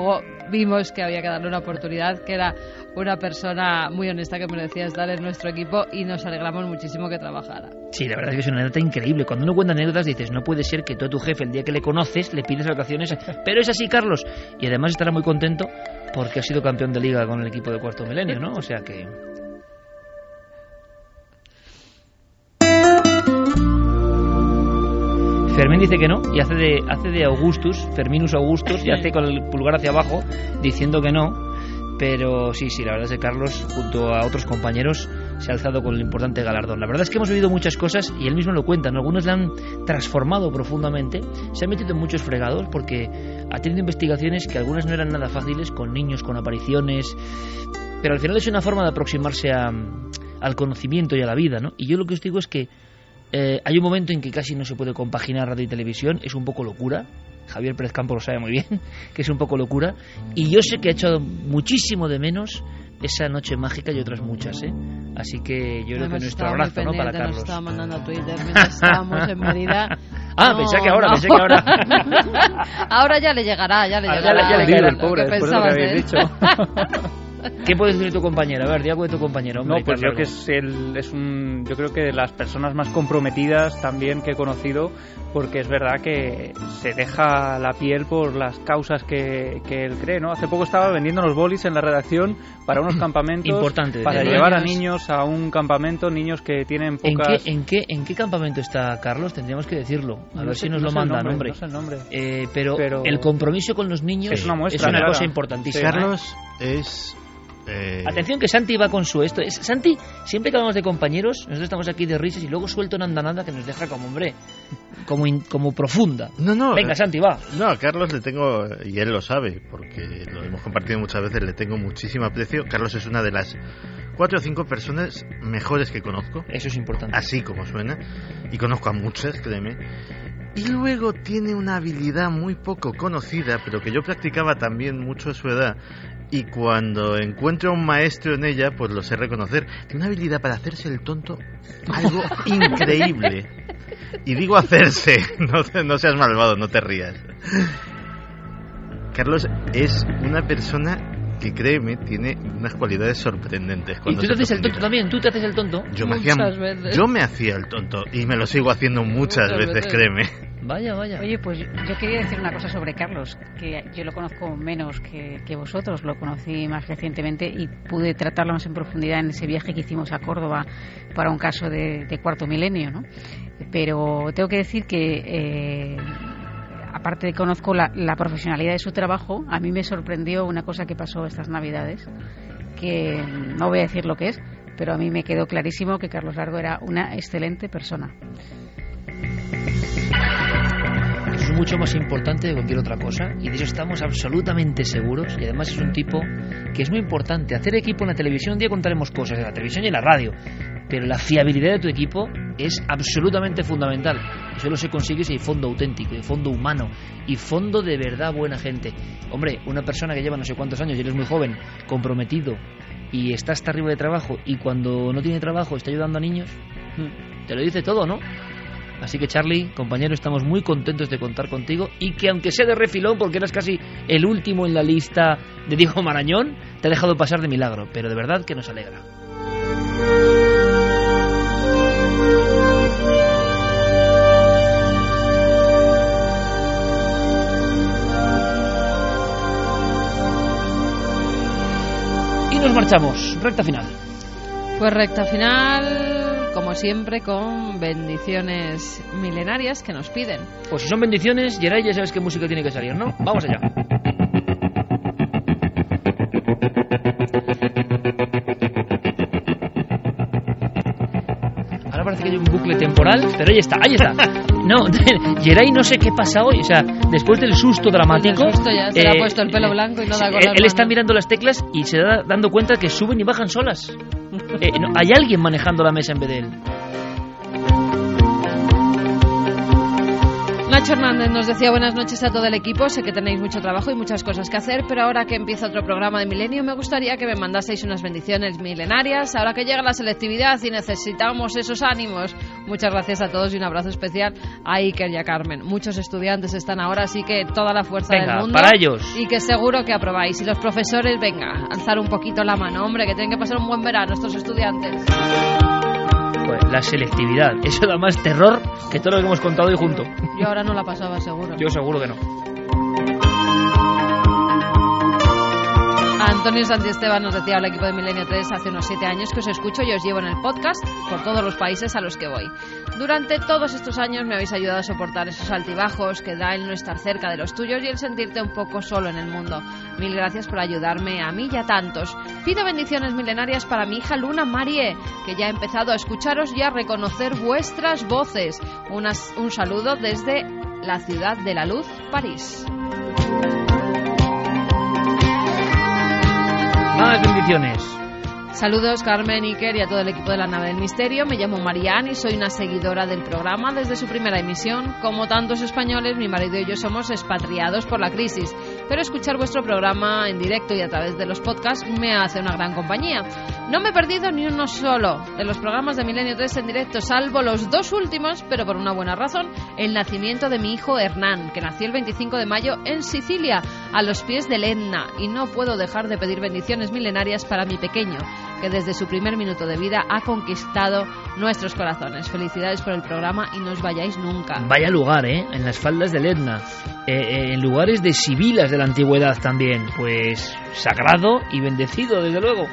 vimos que había que darle una oportunidad, que era una persona muy honesta que merecía estar en nuestro equipo y nos alegramos muchísimo que trabajara. Sí, la verdad es que es una anécdota increíble. Cuando uno cuenta anécdotas dices, no puede ser que tú a tu jefe el día que le conoces le pides vacaciones, pero es así, Carlos, y además estará muy contento porque ha sido campeón de liga con el equipo de Cuarto Milenio, ¿no? O sea que... Fermín dice que no y hace de Augustus, Ferminus Augustus, y hace con el pulgar hacia abajo diciendo que no, pero sí, la verdad es que Carlos, junto a otros compañeros, se ha alzado con el importante galardón. La verdad es que hemos vivido muchas cosas y él mismo lo cuenta, ¿no? Algunos le han transformado profundamente, se ha metido en muchos fregados porque ha tenido investigaciones que algunas no eran nada fáciles, con niños, con apariciones, pero al final es una forma de aproximarse al conocimiento y a la vida, ¿no? Y yo lo que os digo es que hay un momento en que casi no se puede compaginar radio y televisión, es un poco locura. Javier Pérez Campos lo sabe muy bien, que es un poco locura. Y yo sé que ha echado muchísimo de menos esa noche mágica y otras muchas, ¿eh? Así que yo creo que nuestro abrazo, ¿no?, para Carlos. Nos estaba mandando a Twitter mientras estábamos en Mérida. Pensé que ahora. Ahora ya le llegará, Ya le cae el pobre, después de lo que habéis dicho. ¿Qué puedes decir de tu compañero? A ver, di algo de tu compañero. Hombre, no, pues yo que yo creo que de las personas más comprometidas también que he conocido, porque es verdad que se deja la piel por las causas que él cree, ¿no? Hace poco estaba vendiendo los bolis en la redacción para unos campamentos. Importante. Para llevar a niños a un campamento, niños que tienen pocas... ¿En qué campamento está Carlos? Tendríamos que decirlo. A ver si nos lo mandan, hombre. No sé el nombre. Pero el compromiso con los niños es una muestra, es una cosa importantísima. Carlos es... Atención que Santi va con su esto. Santi, siempre que hablamos de compañeros, nosotros estamos aquí de risas y luego suelta una andanada que nos deja como, hombre, como profunda. No. Venga, Santi, va. No, a Carlos le tengo, y él lo sabe, porque lo hemos compartido muchas veces, le tengo muchísimo aprecio. Carlos es una de las 4 o 5 personas mejores que conozco. Eso es importante. Así como suena. Y conozco a muchas, créeme. Y luego tiene una habilidad muy poco conocida, pero que yo practicaba también mucho a su edad. Y cuando encuentro a un maestro en ella, pues lo sé reconocer. Tiene una habilidad para hacerse el tonto, algo increíble. Y digo hacerse, no seas malvado, no te rías. Carlos es una persona que, créeme, tiene unas cualidades sorprendentes. ¿Y tú te haces el tonto también? ¿Tú te haces el tonto? Yo me hacía el tonto y me lo sigo haciendo muchas veces, créeme. Vaya. Oye, pues yo quería decir una cosa sobre Carlos, que yo lo conozco menos que vosotros, lo conocí más recientemente y pude tratarlo más en profundidad en ese viaje que hicimos a Córdoba para un caso de Cuarto Milenio, ¿no? Pero tengo que decir que... aparte de que conozco la profesionalidad de su trabajo, a mí me sorprendió una cosa que pasó estas Navidades, que no voy a decir lo que es, pero a mí me quedó clarísimo que Carlos Largo era una excelente persona. Eso es mucho más importante de cualquier otra cosa y de eso estamos absolutamente seguros, y además es un tipo que es muy importante. Hacer equipo en la televisión, un día contaremos cosas de la televisión y en la radio, pero la fiabilidad de tu equipo es absolutamente fundamental. Y solo se consigue si hay fondo auténtico, y fondo humano, y fondo de verdad buena gente. Hombre, una persona que lleva no sé cuántos años y eres muy joven, comprometido, y está hasta arriba de trabajo, y cuando no tiene trabajo está ayudando a niños, te lo dice todo, ¿no? Así que, Charlie, compañero, estamos muy contentos de contar contigo, y que aunque sea de refilón, porque eras casi el último en la lista de Diego Marañón, te ha dejado pasar de milagro, pero de verdad que nos alegra. Y nos marchamos, recta final. Pues recta final, como siempre, con bendiciones milenarias que nos piden. Pues si son bendiciones, Geray, ya sabes qué música tiene que salir, ¿no? Vamos allá. Ahora parece que hay un bucle temporal, pero ahí está. No, Geray no sé qué pasa hoy, o sea, después del susto dramático... El susto ya se le ha puesto el pelo blanco y no da con las manos. Él está mirando las teclas y se da dando cuenta que suben y bajan solas. No, hay alguien manejando la mesa en vez de él. Nacho Hernández nos decía buenas noches a todo el equipo. Sé que tenéis mucho trabajo y muchas cosas que hacer, pero ahora que empieza otro programa de Milenio me gustaría que me mandaseis unas bendiciones milenarias. Ahora que llega la selectividad y necesitamos esos ánimos. Muchas gracias a todos y un abrazo especial a Iker y a Carmen. Muchos estudiantes están ahora, así que toda la fuerza del mundo. Para ellos. Y que seguro que aprobáis. Y los profesores, venga, alzar un poquito la mano, hombre, que tienen que pasar un buen verano estos estudiantes. Pues la selectividad, eso da más terror que todo lo que hemos contado hoy junto. Yo ahora no la pasaba, seguro. Yo seguro que no. Antonio Santiesteban nos decía al equipo de Milenio 3 hace unos 7 años que os escucho y os llevo en el podcast por todos los países a los que voy. Durante todos estos años me habéis ayudado a soportar esos altibajos que da el no estar cerca de los tuyos y el sentirte un poco solo en el mundo. Mil gracias por ayudarme a mí y a tantos. Pido bendiciones milenarias para mi hija Luna Marie, que ya ha empezado a escucharos y a reconocer vuestras voces. Un saludo desde la ciudad de la luz, París. Más bendiciones. Saludos Carmen, Iker y a todo el equipo de la Nave del Misterio. Me llamo Marianne y soy una seguidora del programa desde su primera emisión. Como tantos españoles, mi marido y yo somos expatriados por la crisis, pero escuchar vuestro programa en directo y a través de los podcasts me hace una gran compañía. No me he perdido ni uno solo de los programas de Milenio 3 en directo, salvo los 2 últimos, pero por una buena razón: el nacimiento de mi hijo Hernán, que nació el 25 de mayo en Sicilia, a los pies del Etna, y no puedo dejar de pedir bendiciones milenarias para mi pequeño, que desde su primer minuto de vida ha conquistado nuestros corazones. Felicidades por el programa y no os vayáis nunca. Vaya lugar, en las faldas del Etna, en lugares de sibilas de la antigüedad también, pues sagrado y bendecido, desde luego.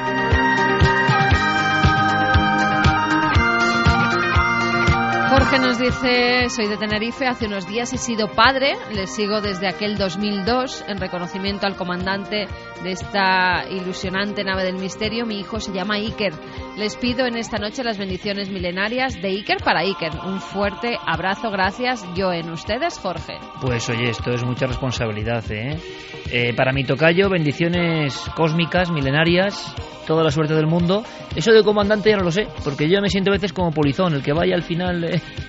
Jorge nos dice: soy de Tenerife, hace unos días he sido padre, les sigo desde aquel 2002 en reconocimiento al comandante de esta ilusionante nave del misterio. Mi hijo se llama Iker. Les pido en esta noche las bendiciones milenarias de Iker para Iker. Un fuerte abrazo, gracias. Yo en ustedes, Jorge. Pues oye, esto es mucha responsabilidad, para mi tocayo, bendiciones cósmicas, milenarias, toda la suerte del mundo. Eso de comandante ya no lo sé, porque yo me siento a veces como polizón, el que vaya al final...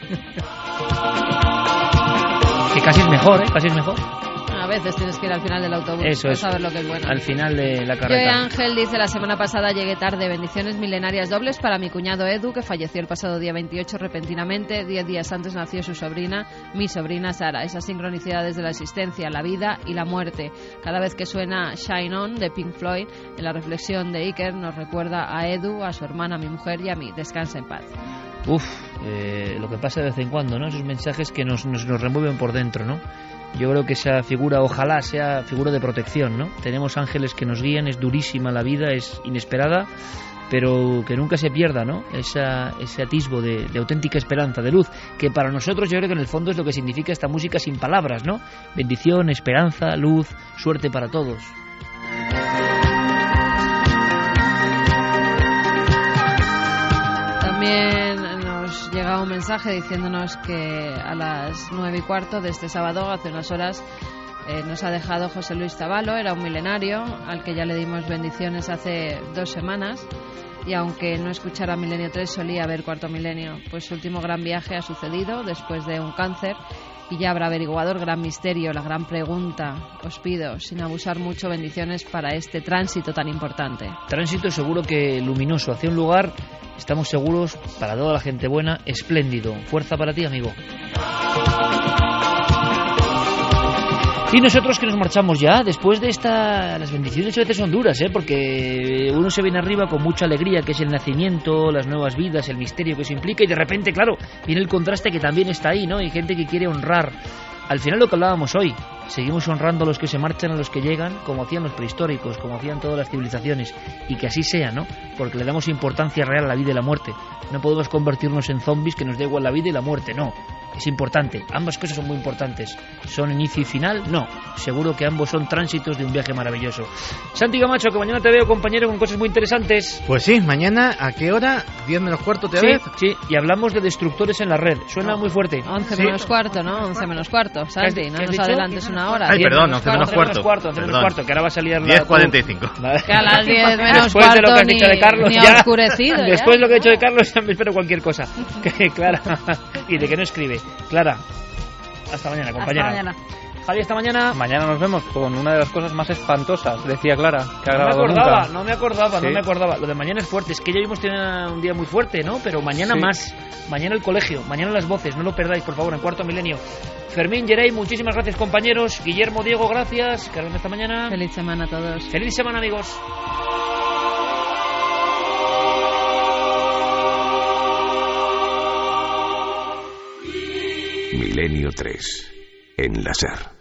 que casi es mejor, casi es mejor. A veces tienes que ir al final del autobús. Eso para es, saber lo que es bueno. Al final de la carreta. Joe Ángel dice: la semana pasada llegué tarde. Bendiciones milenarias dobles para mi cuñado Edu, que falleció el pasado día 28 repentinamente. 10 días antes nació su sobrina, mi sobrina Sara. Esas sincronicidades de la existencia, la vida y la muerte. Cada vez que suena Shine On de Pink Floyd, en la reflexión de Iker nos recuerda a Edu, a su hermana, a mi mujer y a mí. Descansa en paz. Lo que pasa de vez en cuando, ¿no? Esos mensajes que nos remueven por dentro, ¿no? Yo creo que esa figura, ojalá sea figura de protección, ¿no? Tenemos ángeles que nos guían, es durísima la vida, es inesperada, pero que nunca se pierda, ¿no? Ese atisbo de auténtica esperanza, de luz, que para nosotros yo creo que en el fondo es lo que significa esta música sin palabras, ¿no? Bendición, esperanza, luz, suerte para todos. También nos llega un mensaje diciéndonos que a las 9:15 de este sábado, hace unas horas, nos ha dejado José Luis Tabalo. Era un milenario al que ya le dimos bendiciones hace 2 semanas, y aunque no escuchara Milenio 3 solía ver Cuarto Milenio, pues su último gran viaje ha sucedido después de un cáncer y ya habrá averiguado el gran misterio, la gran pregunta. Os pido, sin abusar mucho, bendiciones para este tránsito tan importante. Tránsito seguro que luminoso hacia un lugar, estamos seguros, para toda la gente buena, espléndido. Fuerza para ti, amigo. Y nosotros que nos marchamos ya, después de las bendiciones a veces son duras, porque uno se viene arriba con mucha alegría, que es el nacimiento, las nuevas vidas, el misterio que eso implica, y de repente, claro, viene el contraste que también está ahí, ¿no? Hay gente que quiere honrar. Al final, lo que hablábamos hoy, seguimos honrando a los que se marchan, a los que llegan, como hacían los prehistóricos, como hacían todas las civilizaciones, y que así sea, ¿no? Porque le damos importancia real a la vida y la muerte. No podemos convertirnos en zombies que nos dé igual la vida y la muerte, no. Es importante, ambas cosas son muy importantes. ¿Son inicio y final? No. Seguro que ambos son tránsitos de un viaje maravilloso. Santi Camacho, que mañana te veo, compañero, con cosas muy interesantes. Pues sí, mañana, ¿a qué hora? 10 menos cuarto, ¿te ves? Sí, y hablamos de destructores en la red. Suena muy fuerte. 11 menos cuarto, ¿no? 11 menos cuarto, Santi, no nos adelantes una hora. Ay, perdón, 11 menos cuarto. 11 menos cuarto, que ahora va a salir a 10:45. Que a las 10 menos después cuarto de lo que has dicho de Carlos, ni ya, oscurecido. Después de lo que he dicho de Carlos, ya me espero cualquier cosa. Clara, y de que no escribe. Clara. Hasta mañana, compañera. Hasta mañana. Javi, esta mañana. Mañana nos vemos con una de las cosas más espantosas, decía Clara, que ha No me grabado acordaba, nunca. no me acordaba. Lo de mañana es fuerte, es que ya hemos tenido un día muy fuerte, ¿no? Pero mañana Sí. más. Mañana el colegio, mañana las voces, no lo perdáis, por favor, en Cuarto Milenio. Fermín, Yerey, muchísimas gracias, compañeros. Guillermo, Diego, gracias. Que esta mañana. Feliz semana a todos. Feliz semana, amigos. Milenio 3 en la SER.